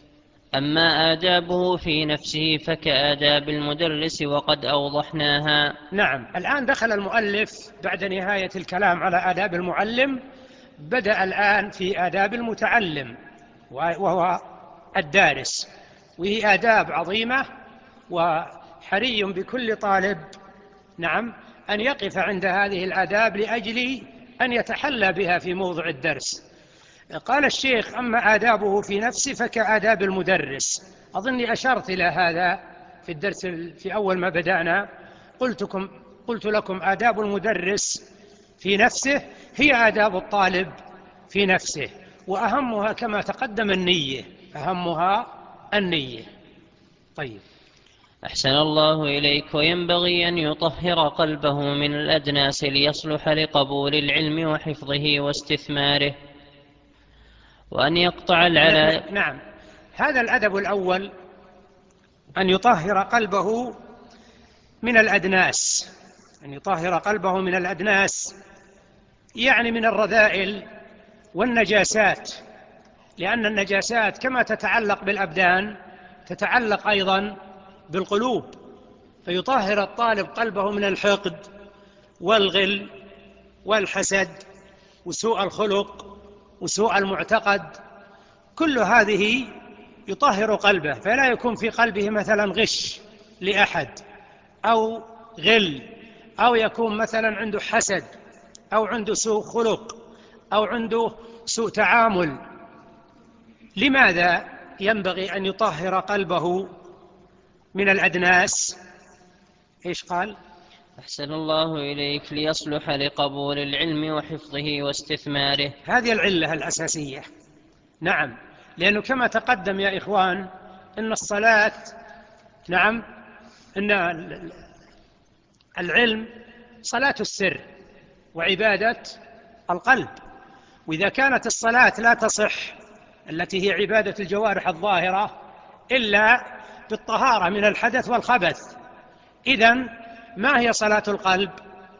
أما آدابه في نفسه فكآداب المدرس وقد أوضحناها. نعم، الآن دخل المؤلف بعد نهاية الكلام على آداب المعلم، بدأ الآن في آداب المتعلم وهو الدارس، وهي آداب عظيمة، وحري بكل طالب نعم أن يقف عند هذه الآداب لأجل أن يتحلى بها في موضع الدرس. قال الشيخ: أما آدابه في نفسه فكآداب المدرس. أظني أشرت إلى هذا في الدرس في أول ما بدأنا، قلت لكم آداب المدرس في نفسه هي آداب الطالب في نفسه، وأهمها كما تقدم النية، أهمها النية. طيب. أحسن الله إليك. وينبغي أن يطهر قلبه من الأدناس ليصلح لقبول العلم وحفظه واستثماره، وأن يقطع العلاء. نعم، هذا الأدب الأول، أن يطهر قلبه من الأدناس. أن يطهر قلبه من الأدناس يعني من الرذائل والنجاسات، لأن النجاسات كما تتعلق بالأبدان تتعلق أيضا بالقلوب. فيطهر الطالب قلبه من الحقد والغل والحسد وسوء الخلق وسوء المعتقد. كل هذه يطهر قلبه، فلا يكون في قلبه مثلا غش لأحد أو غل، أو يكون مثلا عنده حسد أو عنده سوء خلق أو عنده سوء تعامل. لماذا ينبغي أن يطهر قلبه من الأدناس؟ إيش قال؟ أحسن الله إليك، ليصلح لقبول العلم وحفظه واستثماره. هذه العلة الأساسية. نعم، لأنه كما تقدم يا إخوان إن الصلاة، نعم، إن العلم صلاة السر وعبادة القلب. وإذا كانت الصلاة لا تصح التي هي عبادة الجوارح الظاهرة إلا بالطهارة من الحدث والخبث، إذن ما هي صلاة القلب؟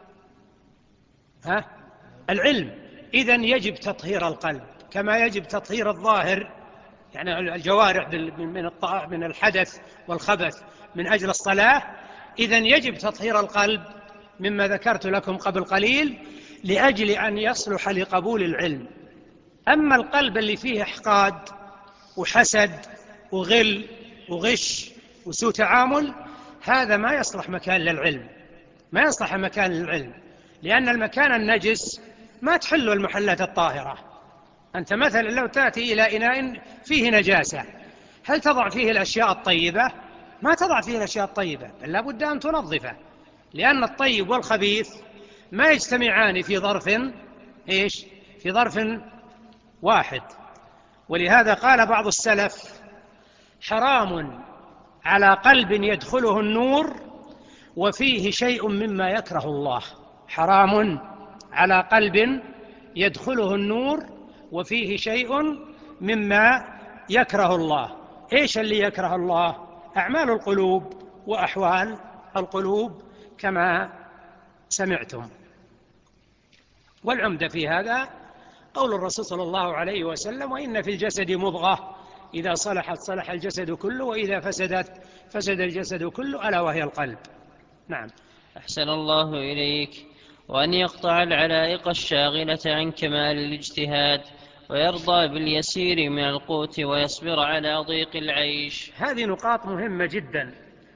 العلم. إذن يجب تطهير القلب كما يجب تطهير الظاهر، يعني الجوارح من الحدث والخبث من أجل الصلاة. إذن يجب تطهير القلب مما ذكرت لكم قبل قليل لأجل أن يصلح لقبول العلم. أما القلب اللي فيه إحقاد وحسد وغل وغش وسوء تعامل، هذا ما يصلح مكان للعلم، ما يصلح مكان للعلم، لأن المكان النجس ما تحل المحلات الطاهرة. أنت مثلا لو تأتي إلى إناء فيه نجاسة، هل تضع فيه الأشياء الطيبة؟ ما تضع فيه الأشياء الطيبة، بل لا بد أن تنظفه، لأن الطيب والخبيث ما يجتمعان في ظرف إيش؟ في ظرف واحد. ولهذا قال بعض السلف: حرام على قلب يدخله النور وفيه شيء مما يكره الله. حرام على قلب يدخله النور وفيه شيء مما يكره الله. إيش اللي يكره الله؟ أعمال القلوب وأحوال القلوب كما سمعتم. والعمدة في هذا قول الرسول صلى الله عليه وسلم: وإن في الجسد مضغة إذا صلحت صلح الجسد كله وإذا فسدت فسد الجسد كله، ألا وهي القلب. نعم. أحسن الله إليك. وأن يقطع العلائق الشاغلة عن كمال الاجتهاد، ويرضى باليسير من القوت، ويصبر على ضيق العيش. هذه نقاط مهمة جدا،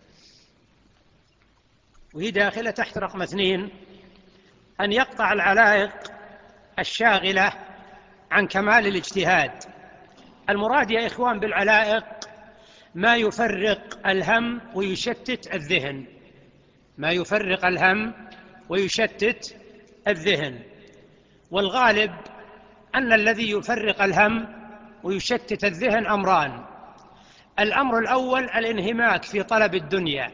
وهي داخلة تحت رقم 2: أن يقطع العلائق الشاغلة عن كمال الاجتهاد. المراد يا إخوان بالعلائق ما يفرق الهم ويشتت الذهن، ما يفرق الهم ويشتت الذهن. والغالب أن الذي يفرق الهم ويشتت الذهن أمران: الأمر الأول الانهماك في طلب الدنيا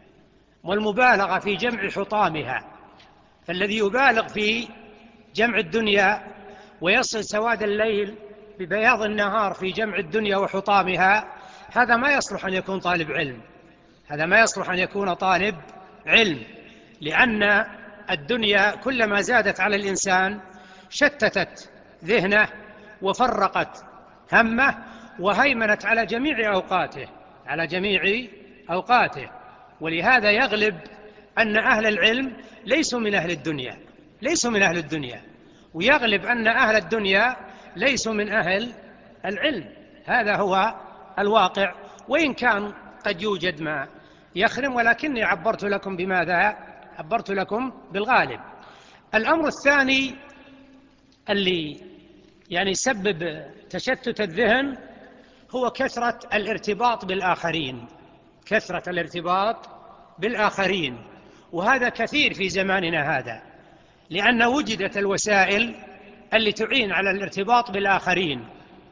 والمبالغة في جمع حطامها، فالذي يبالغ في جمع الدنيا ويصل سواد الليل ببياض النهار في جمع الدنيا وحطامها، هذا ما يصلح أن يكون طالب علم، هذا ما يصلح أن يكون طالب علم، لأن الدنيا كلما زادت على الإنسان شتتت ذهنه وفرقت همه وهيمنت على جميع أوقاته، على جميع أوقاته. ولهذا يغلب أن أهل العلم ليسوا من أهل الدنيا، ليسوا من أهل الدنيا، ويغلب أن أهل الدنيا ليسوا من أهل العلم. هذا هو الواقع، وإن كان قد يوجد ما يخرم، ولكني عبرت لكم بماذا؟ عبرت لكم بالغالب. الأمر الثاني اللي يعني يسبب تشتت الذهن هو كثرة الارتباط بالآخرين، كثرة الارتباط بالآخرين، وهذا كثير في زماننا هذا، لأن وجدت الوسائل اللي تعين على الارتباط بالآخرين.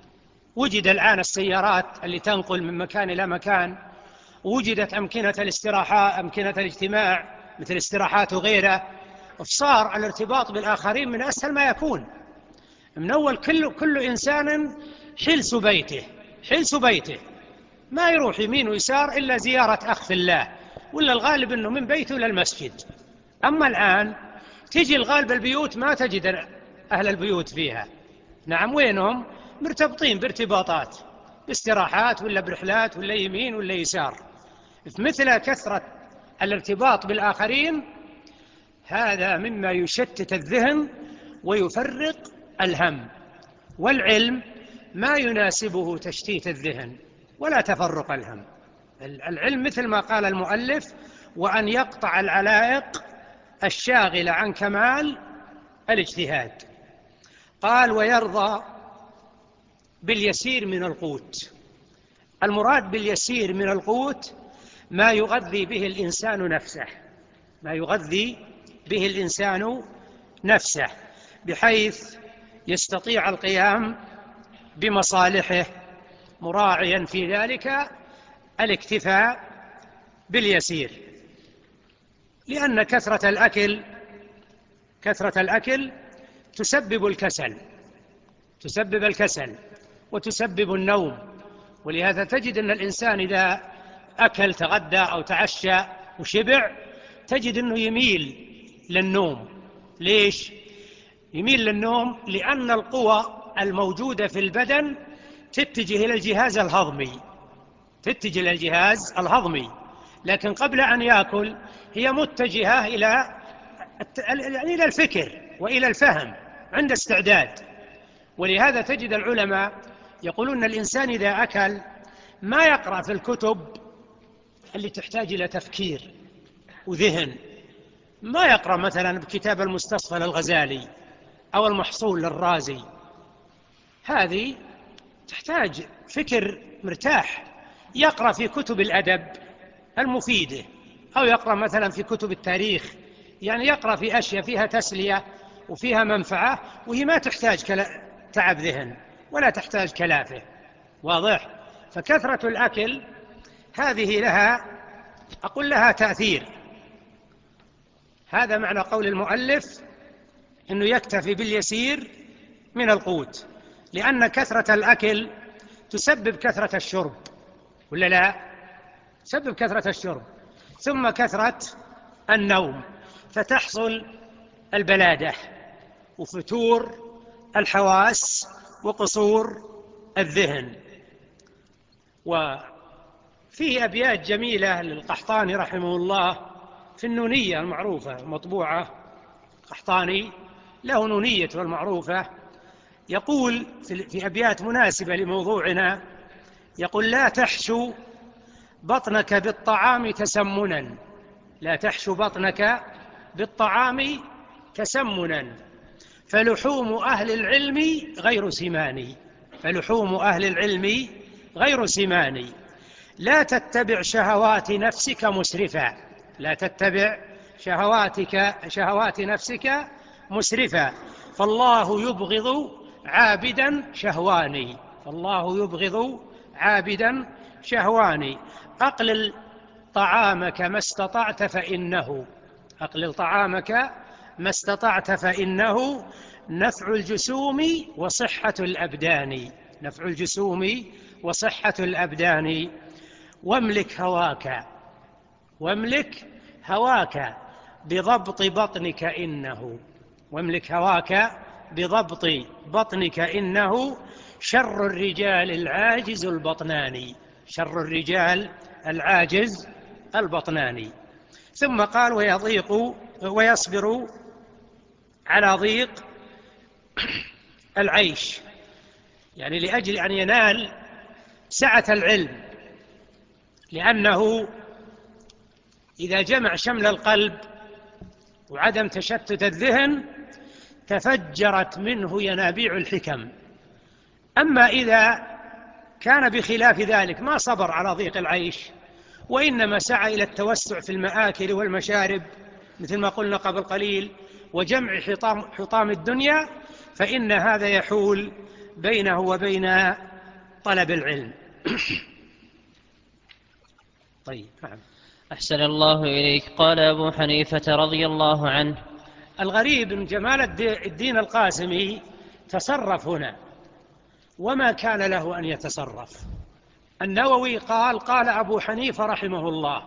وجد الآن السيارات اللي تنقل من مكان إلى مكان، وجدت أمكنة الاستراحة، أمكنة الاجتماع مثل الاستراحات وغيره، فصار الارتباط بالآخرين من أسهل ما يكون. من أول كل إنسان حلس بيته، حلس بيته، ما يروح يمين ويسار إلا زيارة أخ في الله، ولا الغالب أنه من بيته إلى المسجد. أما الآن تجي الغالب البيوت ما تجد أهل البيوت فيها. نعم، وينهم؟ مرتبطين بارتباطات، باستراحات ولا برحلات ولا يمين ولا يسار. في مثل كثرة الارتباط بالآخرين هذا مما يشتت الذهن ويفرق الهم، والعلم ما يناسبه تشتيت الذهن ولا تفرق الهم. العلم مثل ما قال المؤلف: وأن يقطع العلائق الشاغلة عن كمال الاجتهاد. قال: ويرضى باليسير من القوت. المراد باليسير من القوت ما يغذي به الإنسان نفسه، ما يغذي به الإنسان نفسه بحيث يستطيع القيام بمصالحه، مراعيا في ذلك الاكتفاء باليسير. لأن كثرة الأكل تسبب الكسل وتسبب النوم. ولهذا تجد أن الإنسان إذا أكل، تغدى أو تعشى وشبع، تجد أنه يميل للنوم. ليش يميل للنوم؟ لأن القوى الموجودة في البدن تتجه إلى الجهاز الهضمي، لكن قبل أن يأكل هي متجهة إلى الفكر وإلى الفهم، عند استعداد. ولهذا تجد العلماء يقولون الإنسان إذا أكل ما يقرأ في الكتب اللي تحتاج إلى تفكير وذهن، ما يقرأ مثلا بكتاب المستصفى للغزالي أو المحصول للرازي، هذه تحتاج فكر مرتاح. يقرأ في كتب الأدب المفيدة، أو يقرأ مثلا في كتب التاريخ، يعني يقرأ في أشياء فيها تسلية وفيها منفعة، وهي ما تحتاج تعب ذهن ولا تحتاج كلافة. واضح؟ فكثرة الأكل هذه لها تأثير. هذا معنى قول المؤلف إنه يكتفي باليسير من القوت، لأن كثرة الأكل تسبب كثرة الشرب، ولا لا؟ تسبب كثرة الشرب، ثم كثرة النوم، فتحصل البلادة وفتور الحواس وقصور الذهن. وفيه أبيات جميلة للقحطاني رحمه الله في النونية المعروفة المطبوعة. قحطاني له نونيته المعروفة، يقول في أبيات مناسبة لموضوعنا، يقول: لا تحشو بطنك بالطعام تسمنا، لا تحشو بطنك بالطعام تسمنا، فلحوم أهل العلم غير سمان، لا تتبع شهوات نفسك مسرفا، لا تتبع شهوات نفسك مسرفا، فالله يبغض عابدا شهواني، أقلل طعامك ما استطعت فإنه نفع الجسوم وصحة الأبدان، واملك هواك بضبط بطنك إنه شر الرجال العاجز البطناني. ثم قال: ويصبر على ضيق العيش، يعني لأجل أن ينال سعة العلم، لأنه إذا جمع شمل القلب وعدم تشتت الذهن تفجرت منه ينابيع الحكم. أما إذا كان بخلاف ذلك ما صبر على ضيق العيش، وإنما سعى إلى التوسع في المآكل والمشارب مثل ما قلنا قبل قليل، وجمع حطام الدنيا، فإن هذا يحول بينه وبين طلب العلم. طيب، نعم. أحسن الله إليك. قال أبو حنيفة رضي الله عنه: الغريب أن جمال الدين القاسمي تصرف هنا وما كان له أن يتصرف. النووي قال أبو حنيفة رحمه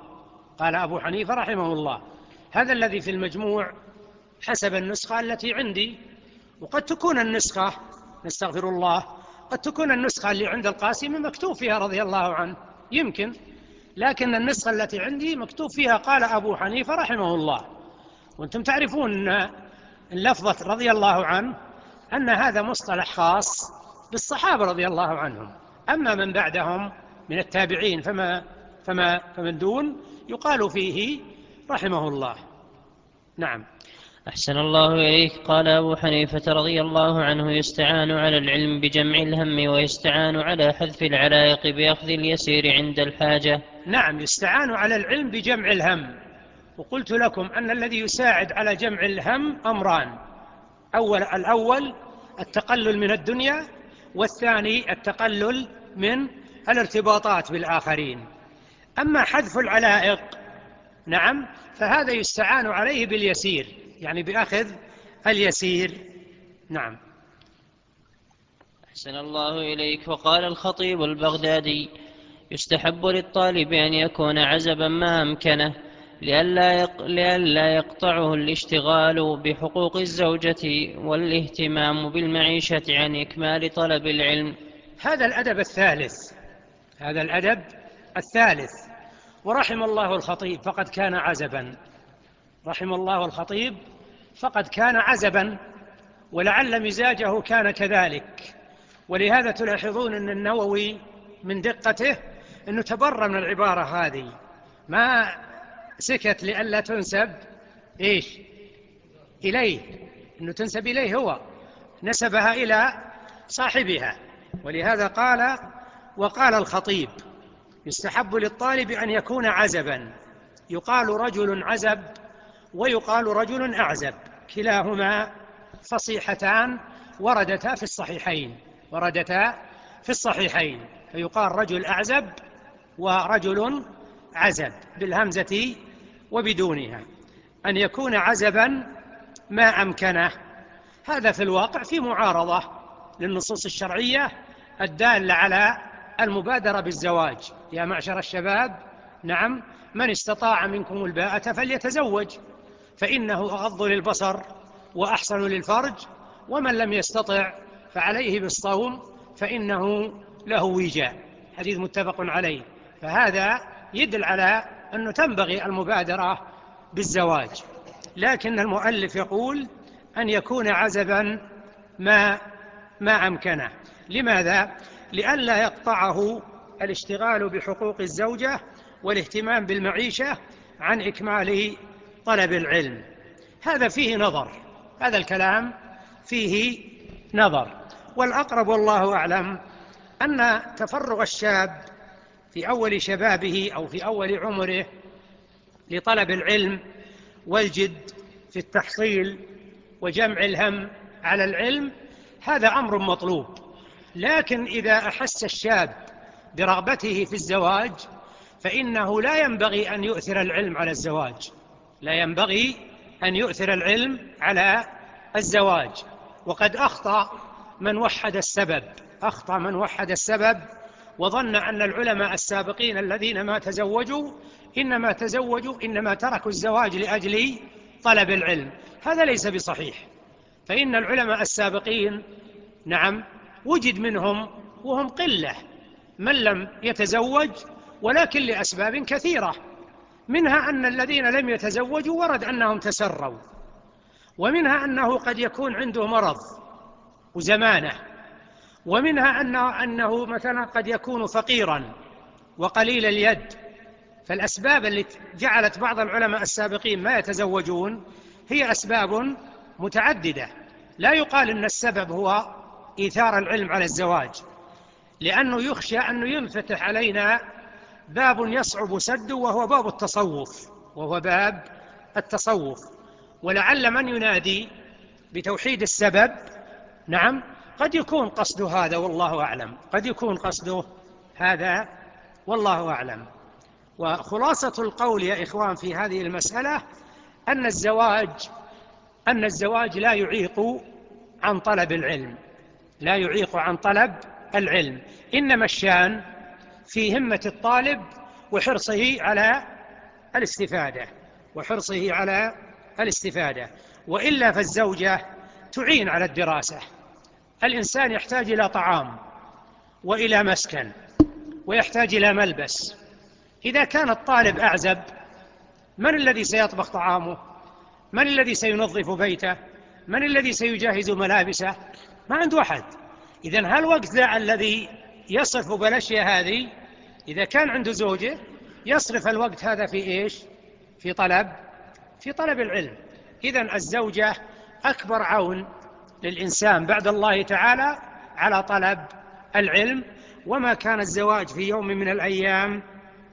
الله، هذا الذي في المجموع حسب النسخة التي عندي، وقد تكون النسخة، نستغفر الله، قد تكون النسخة اللي عند القاسمي مكتوب فيها رضي الله عنه، يمكن، لكن النسخة التي عندي مكتوب فيها قال أبو حنيفة رحمه الله. وأنتم تعرفون أن اللفظة رضي الله عنه أن هذا مصطلح خاص بالصحابة رضي الله عنهم، أما من بعدهم من التابعين فمن دون يقال فيه رحمه الله. نعم. أحسن الله إليك. قال أبو حنيفة رضي الله عنه: يستعان على العلم بجمع الهم، ويستعان على حذف العلائق بأخذ اليسير عند الحاجة. نعم، يستعان على العلم بجمع الهم. وقلت لكم أن الذي يساعد على جمع الهم أمران: الأول التقلل من الدنيا، والثاني التقلل من الارتباطات بالآخرين. أما حذف العلائق نعم فهذا يستعان عليه باليسير، يعني بأخذ اليسير. نعم. أحسن الله إليك. وقال الخطيب البغدادي: يستحب للطالب أن يكون عزبا ما أمكنه، لئلا يقطعه الاشتغال بحقوق الزوجة والاهتمام بالمعيشة عن إكمال طلب العلم. هذا الأدب الثالث. ورحم الله الخطيب فقد كان عزبا، رحم الله الخطيب فقد كان عزبا، ولعل مزاجه كان كذلك. ولهذا تلاحظون أن النووي من دقته أنه تبرى من العبارة هذه، ما سكت لئلا تنسب إليه، أنه تنسب إليه، هو نسبها إلى صاحبها. ولهذا وقال الخطيب: يستحب للطالب أن يكون عزبا. يقال رجل عزب ويقال رجل أعزب، كلاهما فصيحتان وردتا في الصحيحين، فيقال رجل أعزب ورجل عزب بالهمزة وبدونها. أن يكون عزبا ما أمكنه، هذا في الواقع في معارضة للنصوص الشرعية الدالة على المبادرة بالزواج: يا معشر الشباب نعم من استطاع منكم الباءة فليتزوج فإنه أغض للبصر وأحسن للفرج، ومن لم يستطع فعليه بالصوم فإنه له وجاء. حديث متفق عليه. فهذا يدل على أنه تنبغي المبادرة بالزواج، لكن المؤلف يقول أن يكون عزبا ما أمكنه. لماذا؟ لئلا يقطعه الاشتغال بحقوق الزوجة والاهتمام بالمعيشة عن إكمال طلب العلم. هذا فيه نظر، هذا الكلام فيه نظر. والأقرب والله أعلم أن تفرغ الشاب في أول شبابه أو في أول عمره لطلب العلم والجد في التحصيل وجمع الهم على العلم هذا أمر مطلوب. لكن إذا أحس الشاب برغبته في الزواج فإنه لا ينبغي أن يؤثر العلم على الزواج، لا ينبغي أن يؤثر العلم على الزواج. وقد أخطأ من وحد السبب وظن أن العلماء السابقين الذين ما تزوجوا إنما تركوا الزواج لأجل طلب العلم. هذا ليس بصحيح. فإن العلماء السابقين نعم وجد منهم وهم قلة من لم يتزوج، ولكن لأسباب كثيرة، منها أن الذين لم يتزوجوا ورد أنهم تسروا، ومنها أنه قد يكون عنده مرض وزمانة، ومنها أنه مثلا قد يكون فقيرا وقليل اليد. فالأسباب التي جعلت بعض العلماء السابقين ما يتزوجون هي أسباب متعددة. لا يقال إن السبب هو إيثار العلم على الزواج، لأنه يخشى أنه ينفتح علينا باب يصعب سده وهو باب التصوف. ولعل من ينادي بتوحيد السبب نعم قد يكون قصده هذا والله أعلم. وخلاصة القول يا إخوان في هذه المسألة أن الزواج لا يعيق عن طلب العلم، إنما الشان في همة الطالب وحرصه على الاستفادة. وإلا فالزوجة تعين على الدراسة. الإنسان يحتاج إلى طعام وإلى مسكن ويحتاج إلى ملبس، إذا كان الطالب أعزب، من الذي سيطبخ طعامه؟ من الذي سينظف بيته؟ من الذي سيجهز ملابسه؟ ما عنده أحد. إذن هالوقت الذي يصرف بالأشياء هذه، إذا كان عنده زوجة يصرف الوقت هذا في إيش؟ في طلب العلم. إذن الزوجة أكبر عون للإنسان بعد الله تعالى على طلب العلم. وما كان الزواج في يوم من الأيام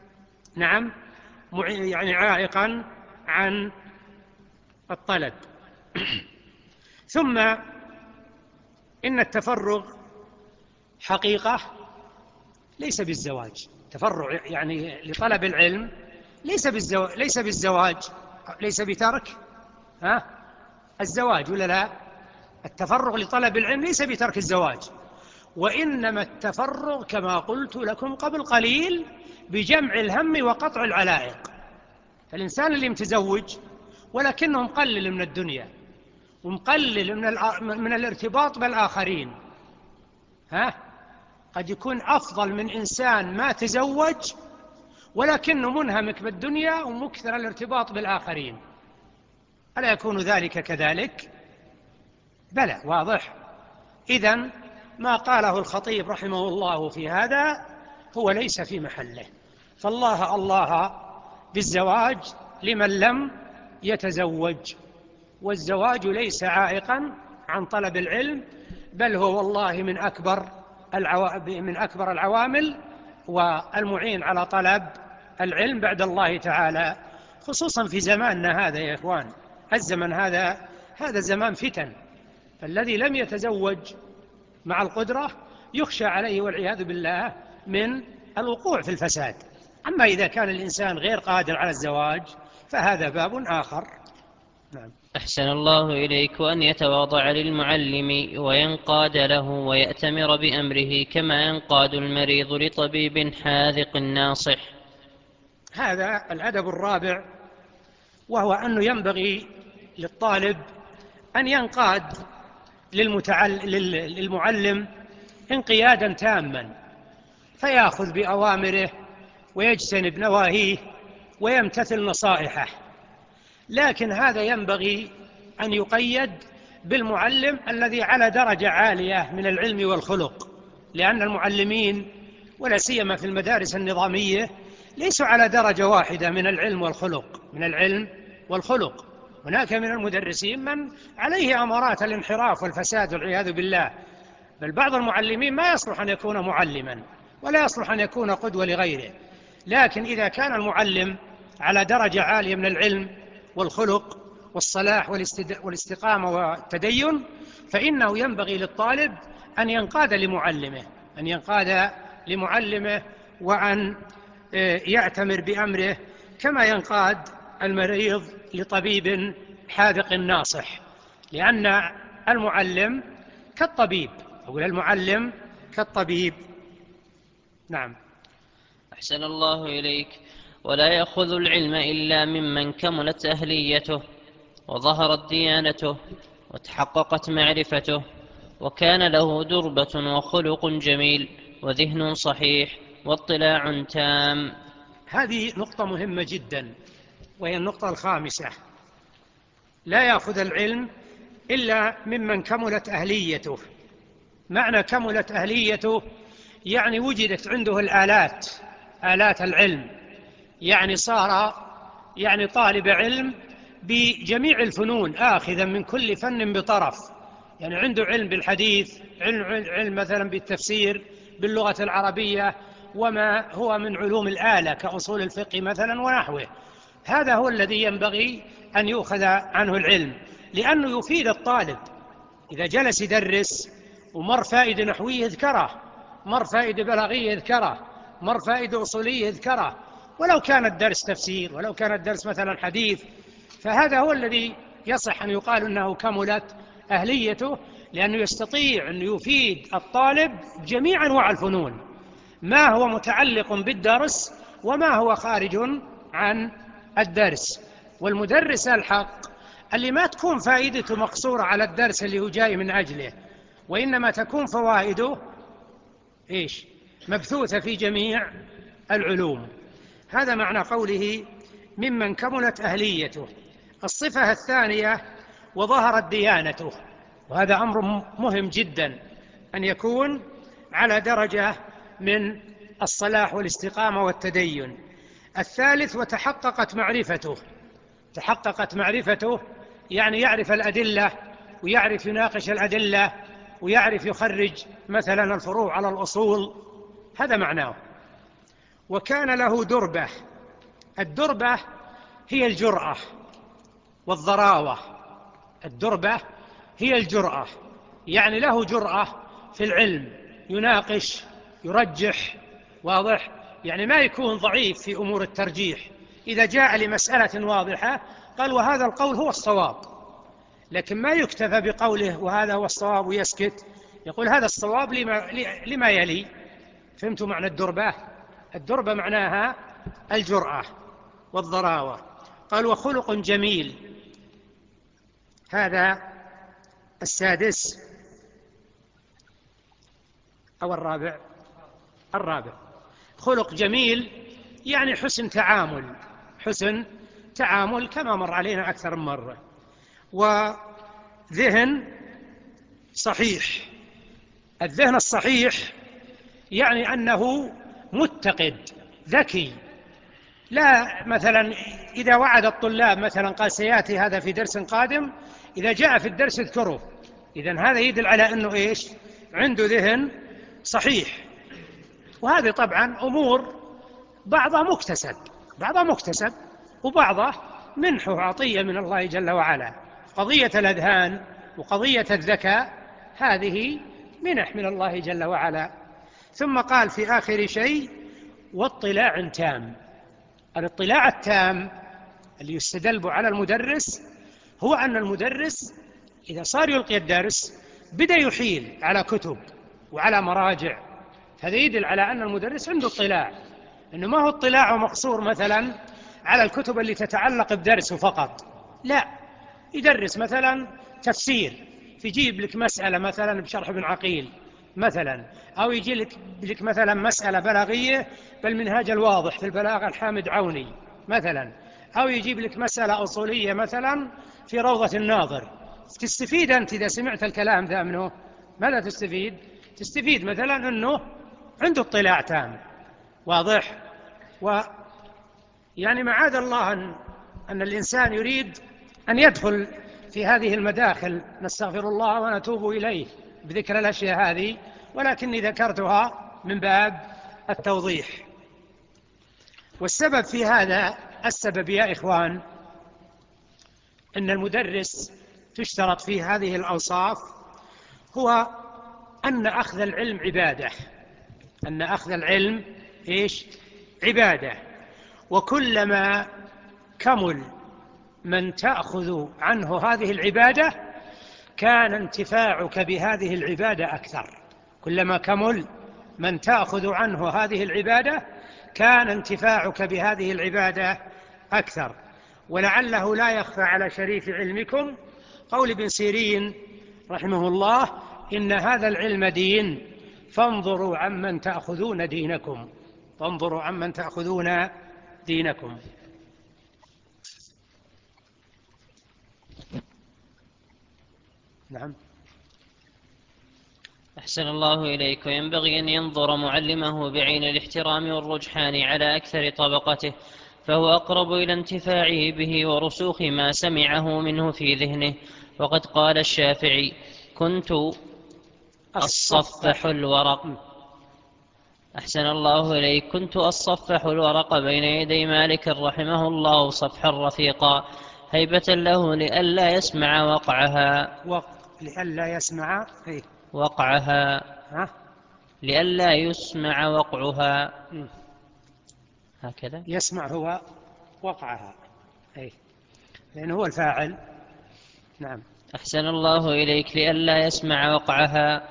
يعني عائقا عن الطلب. ثم إن التفرغ حقيقة ليس بالزواج. تفرغ يعني لطلب العلم ليس بالزواج، ليس بترك الزواج، ولا لا؟ التفرغ لطلب العلم ليس بترك الزواج، وإنما التفرغ كما قلت لكم قبل قليل بجمع الهم وقطع العلائق. الإنسان اللي متزوج ولكنه مقلل من الدنيا ومقلل من الارتباط بالآخرين، قد يكون أفضل من إنسان ما تزوج ولكنه منهمك بالدنيا ومكثر الارتباط بالآخرين. ألا يكون ذلك كذلك؟ بلى، واضح. إذن ما قاله الخطيب رحمه الله في هذا هو ليس في محله. فالله بالزواج لمن لم يتزوج، والزواج ليس عائقا عن طلب العلم، بل هو والله من أكبر العوامل والمعين على طلب العلم بعد الله تعالى، خصوصا في زماننا هذا يا إخوان. الزمن هذا زمان فتن، فالذي لم يتزوج مع القدرة يخشى عليه والعياذ بالله من الوقوع في الفساد. أما إذا كان الإنسان غير قادر على الزواج فهذا باب آخر. نعم. أحسن الله إليك. وأن يتواضع للمعلم وينقاد له ويأتمر بأمره كما ينقاد المريض لطبيب حاذق ناصح. هذا الأدب الرابع، وهو أنه ينبغي للطالب أن ينقاد للمعلم انقيادا تاما، فيأخذ بأوامره ويجتنب نواهيه ويمتثل نصائحه. لكن هذا ينبغي أن يقيد بالمعلم الذي على درجة عالية من العلم والخلق، لأن المعلمين ولا سيما في المدارس النظامية ليسوا على درجة واحدة من العلم والخلق. هناك من المدرسين من عليه أمارات الانحراف والفساد والعياذ بالله، بل بعض المعلمين ما يصلح أن يكون معلما ولا يصلح أن يكون قدوة لغيره. لكن إذا كان المعلم على درجة عالية من العلم والخلق والصلاح والاستقامة والتدين، فإنه ينبغي للطالب أن ينقاد لمعلمه وأن يأتمر بأمره كما ينقاد المريض لطبيب حاذق ناصح، لأن المعلم كالطبيب. نعم. أحسن الله إليك. ولا يأخذ العلم إلا ممن كملت أهليته وظهرت ديانته وتحققت معرفته وكان له دربة وخلق جميل وذهن صحيح واطلاع تام. هذه نقطة مهمة جدا، وهي النقطة الخامسة. لا يأخذ العلم إلا ممن كملت أهليته. معنى كملت أهليته يعني وجدت عنده آلات العلم، يعني صار طالب علم بجميع الفنون آخذا من كل فن بطرف، يعني عنده علم بالحديث، علم مثلا بالتفسير، باللغة العربية، وما هو من علوم الآلة كأصول الفقه مثلا ونحوه. هذا هو الذي ينبغي أن يؤخذ عنه العلم، لأنه يفيد الطالب. إذا جلس يدرس ومر فائدة نحوية يذكره، مر فائدة بلاغية يذكره، مر فائدة أصولية يذكره، ولو كان الدرس تفسير، ولو كان الدرس مثلا حديث، فهذا هو الذي يصح أن يقال أنه كملت أهليته، لأنه يستطيع أن يفيد الطالب جميع أنواع الفنون، ما هو متعلق بالدرس وما هو خارج عن الدرس. والمدرس الحق اللي ما تكون فائدته مقصورة على الدرس اللي هو جاي من أجله، وإنما تكون فوائده مبثوثة في جميع العلوم. هذا معنى قوله ممن كملت أهليته. الصفة الثانية وظهرت ديانته، وهذا أمر مهم جدا أن يكون على درجة من الصلاح والاستقامة والتدين. الثالث وتحققت معرفته. تحققت معرفته يعني يعرف الأدلة ويعرف يناقش الأدلة ويعرف يخرج مثلا الفروع على الأصول، هذا معناه. وكان له دربة. الدربة هي الجرأة والضراوة. الدربة هي الجرأة، يعني له جرأة في العلم، يناقش يرجح، واضح؟ يعني ما يكون ضعيف في أمور الترجيح. إذا جاء لمسألة واضحة قال وهذا القول هو الصواب، لكن ما يكتفى بقوله وهذا هو الصواب ويسكت، يقول هذا الصواب لما يلي. فهمتوا معنى الدربة؟ الدربة معناها الجرأة والضراوة. قال وخلق جميل. هذا السادس أو الرابع؟ الرابع. خلق جميل يعني حسن تعامل، حسن تعامل كما مر علينا أكثر من مرة. وذهن صحيح. الذهن الصحيح يعني أنه متقد ذكي، لا مثلا إذا وعد الطلاب مثلا قال سيأتي هذا في درس قادم، إذا جاء في الدرس اذكره. إذن هذا يدل على أنه إيش؟ عنده ذهن صحيح. وهذه طبعا أمور بعضها مكتسب وبعضها منحه عطية من الله جل وعلا. قضية الأذهان وقضية الذكاء هذه منح من الله جل وعلا. ثم قال في آخر شيء واطلاع تام. الاطلاع التام اللي يستدل على المدرس هو أن المدرس إذا صار يلقي الدرس بدأ يحيل على كتب وعلى مراجع، هذا يدل على أن المدرس عنده اطلاع، إنه ما هو اطلاع مقصور مثلا على الكتب اللي تتعلق بدرسه فقط، لا، يدرس مثلا تفسير فيجيب لك مسألة مثلا بشرح ابن عقيل مثلا، أو يجي لك مثلا مسألة بلاغية بالمنهاج الواضح في البلاغة الحامد عوني مثلا، أو يجيب لك مسألة أصولية مثلا في روضة الناظر. تستفيد أنت إذا سمعت الكلام ذا منه، ماذا تستفيد؟ تستفيد مثلا أنه عنده اطلاع تام، واضح؟ يعني معاذ الله أن الإنسان يريد أن يدخل في هذه المداخل، نستغفر الله ونتوب إليه بذكر الأشياء هذه، ولكني ذكرتها من باب التوضيح. والسبب في هذا، السبب يا إخوان، أن المدرس تشترط فيه هذه الأوصاف، هو أن أخذ العلم عبادة. أن أخذ العلم إيش؟ عبادة. وكلما كمل من تأخذ عنه هذه العبادة كان انتفاعك بهذه العبادة أكثر. كلما كمل من تأخذ عنه هذه العبادة كان انتفاعك بهذه العبادة أكثر. ولعله لا يخفى على شريف علمكم قول ابن سيرين رحمه الله إن هذا العلم دين فانظروا عمن تأخذون دينكم. فانظروا عمن تأخذون دينكم. نعم. أحسن الله إليك. وينبغي أن ينظر معلمه بعين الاحترام والرجحان على أكثر طبقته، فهو أقرب إلى انتفاعه به ورسوخ ما سمعه منه في ذهنه. وقد قال الشافعي كنت أصفح الورق. أحسن الله إليك. كنت أصفح الورق بين يدي مالك رحمه الله صفحا رفيقا هيبة له لئلا يسمع وقعها. لئلا يسمع وقعها. لئلا يسمع وقعها. هكذا يسمع هو وقعها، لأنه هو الفاعل. نعم. أحسن الله إليك. لئلا يسمع وقعها.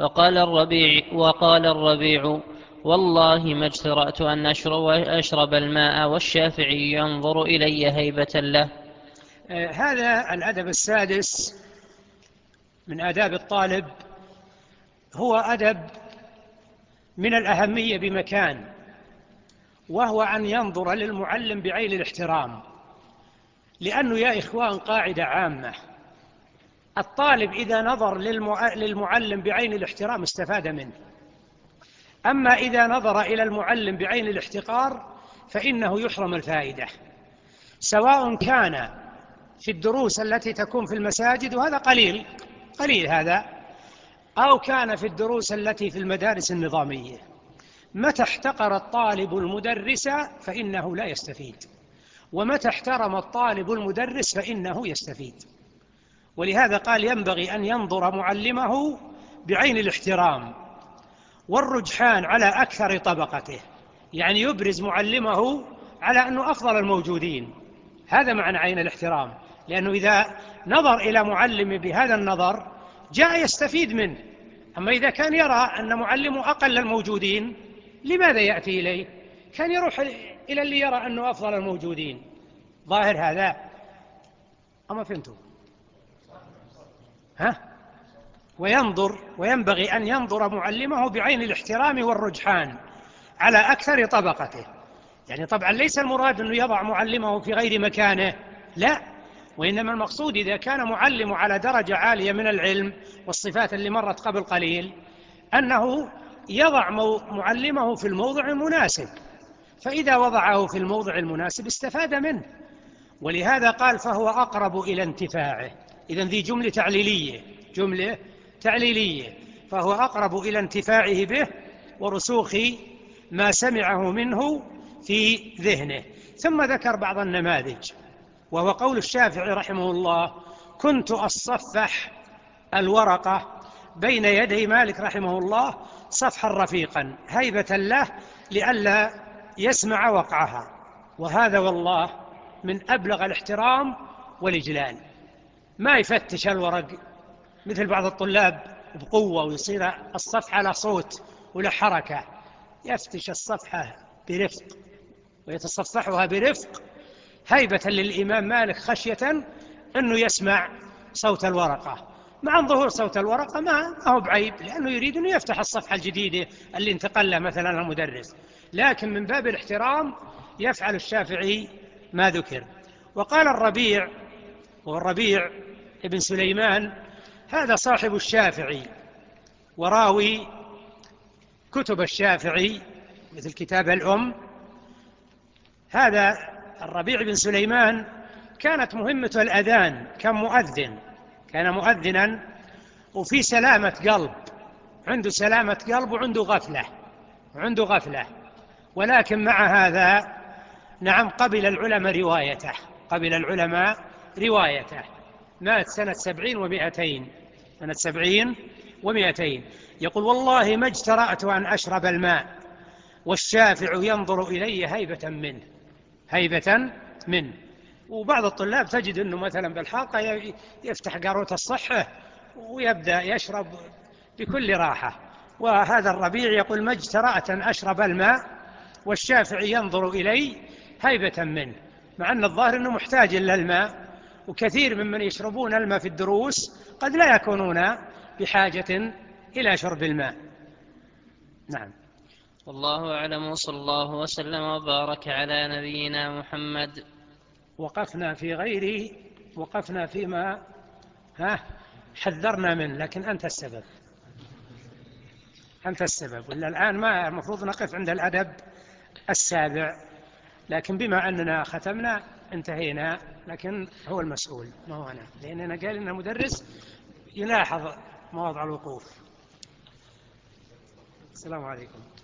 وقال الربيع والله ما اجترأت أن أشرب الماء والشافعي ينظر إلي هيبة له. هذا الأدب السادس من آداب الطالب، هو أدب من الأهمية بمكان، وهو أن ينظر للمعلم بعين الاحترام. لأنه يا إخوان قاعدة عامة، الطالب إذا نظر للمعلم بعين الاحترام استفاد منه، أما إذا نظر إلى المعلم بعين الاحتقار فإنه يحرم الفائدة، سواء كان في الدروس التي تكون في المساجد، وهذا قليل هذا، أو كان في الدروس التي في المدارس النظامية. متى احتقر الطالب المدرس فإنه لا يستفيد، ومتى احترم الطالب المدرس فإنه يستفيد. ولهذا قال ينبغي أن ينظر معلمه بعين الاحترام والرجحان على أكثر طبقته، يعني يبرز معلمه على أنه أفضل الموجودين، هذا معنى عين الاحترام. لأنه إذا نظر إلى معلم بهذا النظر جاء يستفيد منه، أما إذا كان يرى أن معلمه أقل الموجودين لماذا يأتي إليه؟ كان يروح إلى اللي يرى أنه أفضل الموجودين. ظاهر هذا؟ أما فهمتوا؟ وينبغي أن ينظر معلمه بعين الاحترام والرجحان على أكثر طبقته. يعني طبعا ليس المراد أنه يضع معلمه في غير مكانه، لا، وإنما المقصود إذا كان معلمه على درجة عالية من العلم والصفات اللي مرت قبل قليل أنه يضع معلمه في الموضع المناسب، فإذا وضعه في الموضع المناسب استفاد منه. ولهذا قال فهو أقرب إلى انتفاعه. إذن ذي جملة تعليلية، فهو أقرب إلى انتفاعه به ورسوخ ما سمعه منه في ذهنه. ثم ذكر بعض النماذج، وهو قول الشافعي رحمه الله: كنت أصفح الورقة بين يدي مالك رحمه الله صفحا رفيقا هيبة له لئلا يسمع وقعها. وهذا والله من أبلغ الاحترام والإجلال، ما يفتش الورق مثل بعض الطلاب بقوة ويصير الصفحة له صوت وله حركة، يفتش الصفحة برفق ويتصفحها برفق هيبة للإمام مالك، خشية أنه يسمع صوت الورقة. مع ظهور صوت الورقة ما هو بعيب، لأنه يريد أنه يفتح الصفحة الجديدة اللي انتقل له مثلا المدرس، لكن من باب الاحترام يفعل الشافعي ما ذكر. وقال الربيع، والربيع ابن سليمان هذا صاحب الشافعي وراوي كتب الشافعي مثل كتاب الأم، هذا الربيع بن سليمان كانت مهمته الأذان، كان مؤذنا وفي سلامة قلب، عنده سلامة قلب وعنده غفلة، ولكن مع هذا نعم قبل العلماء روايته. مات سنة 70 و200. يقول والله ما اجترأت أن أشرب الماء والشافع ينظر إلي هيبة منه. وبعض الطلاب تجد أنه مثلا بالحلقة يفتح قاروة الصحة ويبدأ يشرب بكل راحة، وهذا الربيع يقول ما اجترأت أن أشرب الماء والشافعي ينظر إلي هيبة منه، مع أن الظاهر أنه محتاج إلى الماء، وكثير ممن يشربون الماء في الدروس قد لا يكونون بحاجة إلى شرب الماء. نعم. والله أعلم، وصلى الله وسلم وبارك على نبينا محمد. وقفنا فيما حذرنا منه، لكن أنت السبب، ولا الآن ما المفروض نقف عند الأدب 7، لكن بما أننا ختمنا انتهينا، لكن هو المسؤول ما هو أنا، لأننا قال إن المدرس يلاحظ مواضع الوقوف. السلام عليكم.